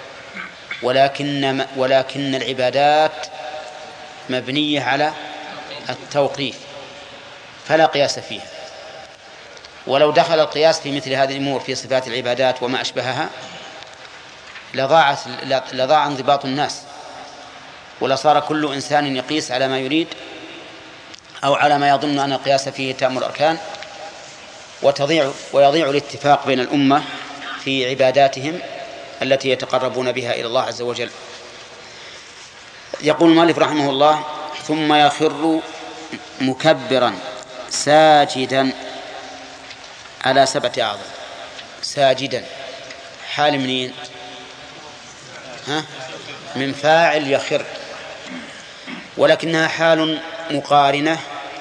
B: ولكن ولكن العبادات مبنية على التوقيف فلا قياس فيها. ولو دخل القياس في مثل هذه الأمور في صفات العبادات وما أشبهها لضاعت لضاع انضباط الناس، ولصار كل إنسان يقيس على ما يريد أو على ما يظن أن القياس فيه تام الأركان، وتضيع ويضيع الاتفاق بين الأمة في عباداتهم التي يتقربون بها إلى الله عز وجل. يقول المؤلف رحمه الله: ثم يخر مكبرا ساجدا على سبعة أعظم. ساجدا حال منين؟ ها؟ من فاعل يخر، ولكنها حال مقارنة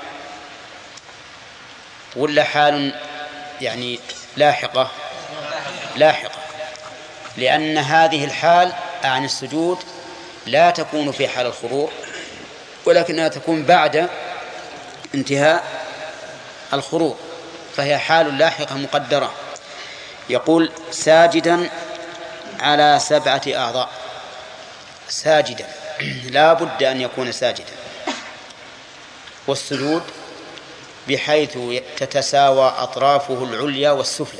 B: ولا حال يعني لاحقة؟ لاحقة، لأن هذه الحال عن السجود لا تكون في حال الخضوع، ولكنها تكون بعد انتهاء الخضوع، فهي حال لاحقة مقدرة. يقول: ساجدا على سبعة أعضاء. ساجدا لا بد أن يكون ساجدا، والسجود بحيث تتساوى أطرافه العليا والسفلى،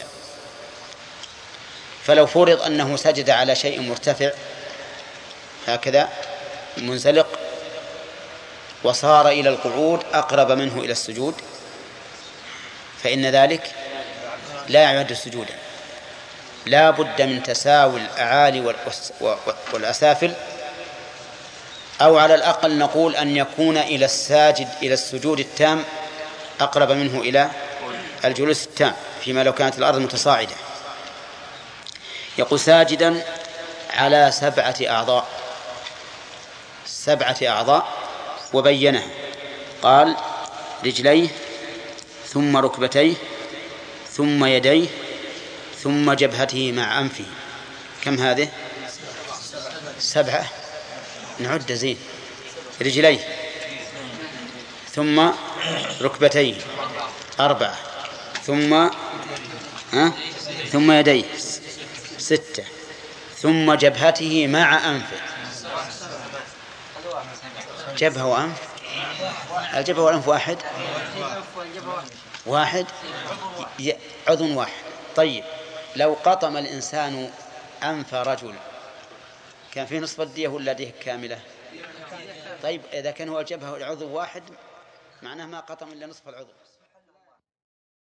B: فلو فرض أنه سجد على شيء مرتفع هكذا منزلق وصار إلى القعود أقرب منه إلى السجود فإن ذلك لا يعد سجودا، لا بد من تساوي الأعالي والأسافل، أو على الأقل نقول أن يكون إلى الساجد إلى السجود التام أقرب منه إلى الجلوس التام، فيما لو كانت الأرض متصاعدة. يقول: ساجدا على سبعة أعضاء. سبعة أعضاء، وبينها قال: رجليه، ثم ركبتيه، ثم يديه، ثم جبهته مع أنفه. كم هذه؟ سبعة. نعد زين. رجليه، ثم ركبتيه أربعة، ثم ها؟ ثم يديه ستة، ثم جبهته مع أنفه. جبهة وأنف؟ الجبهة والأنف واحد واحد عضو واحد. طيب لو قطم الإنسان أنف رجل كان فيه نصف الدية ولا دية كاملة؟ طيب إذا كان هو الجبهة العضو واحد معناه ما قطم إلا نصف العضو.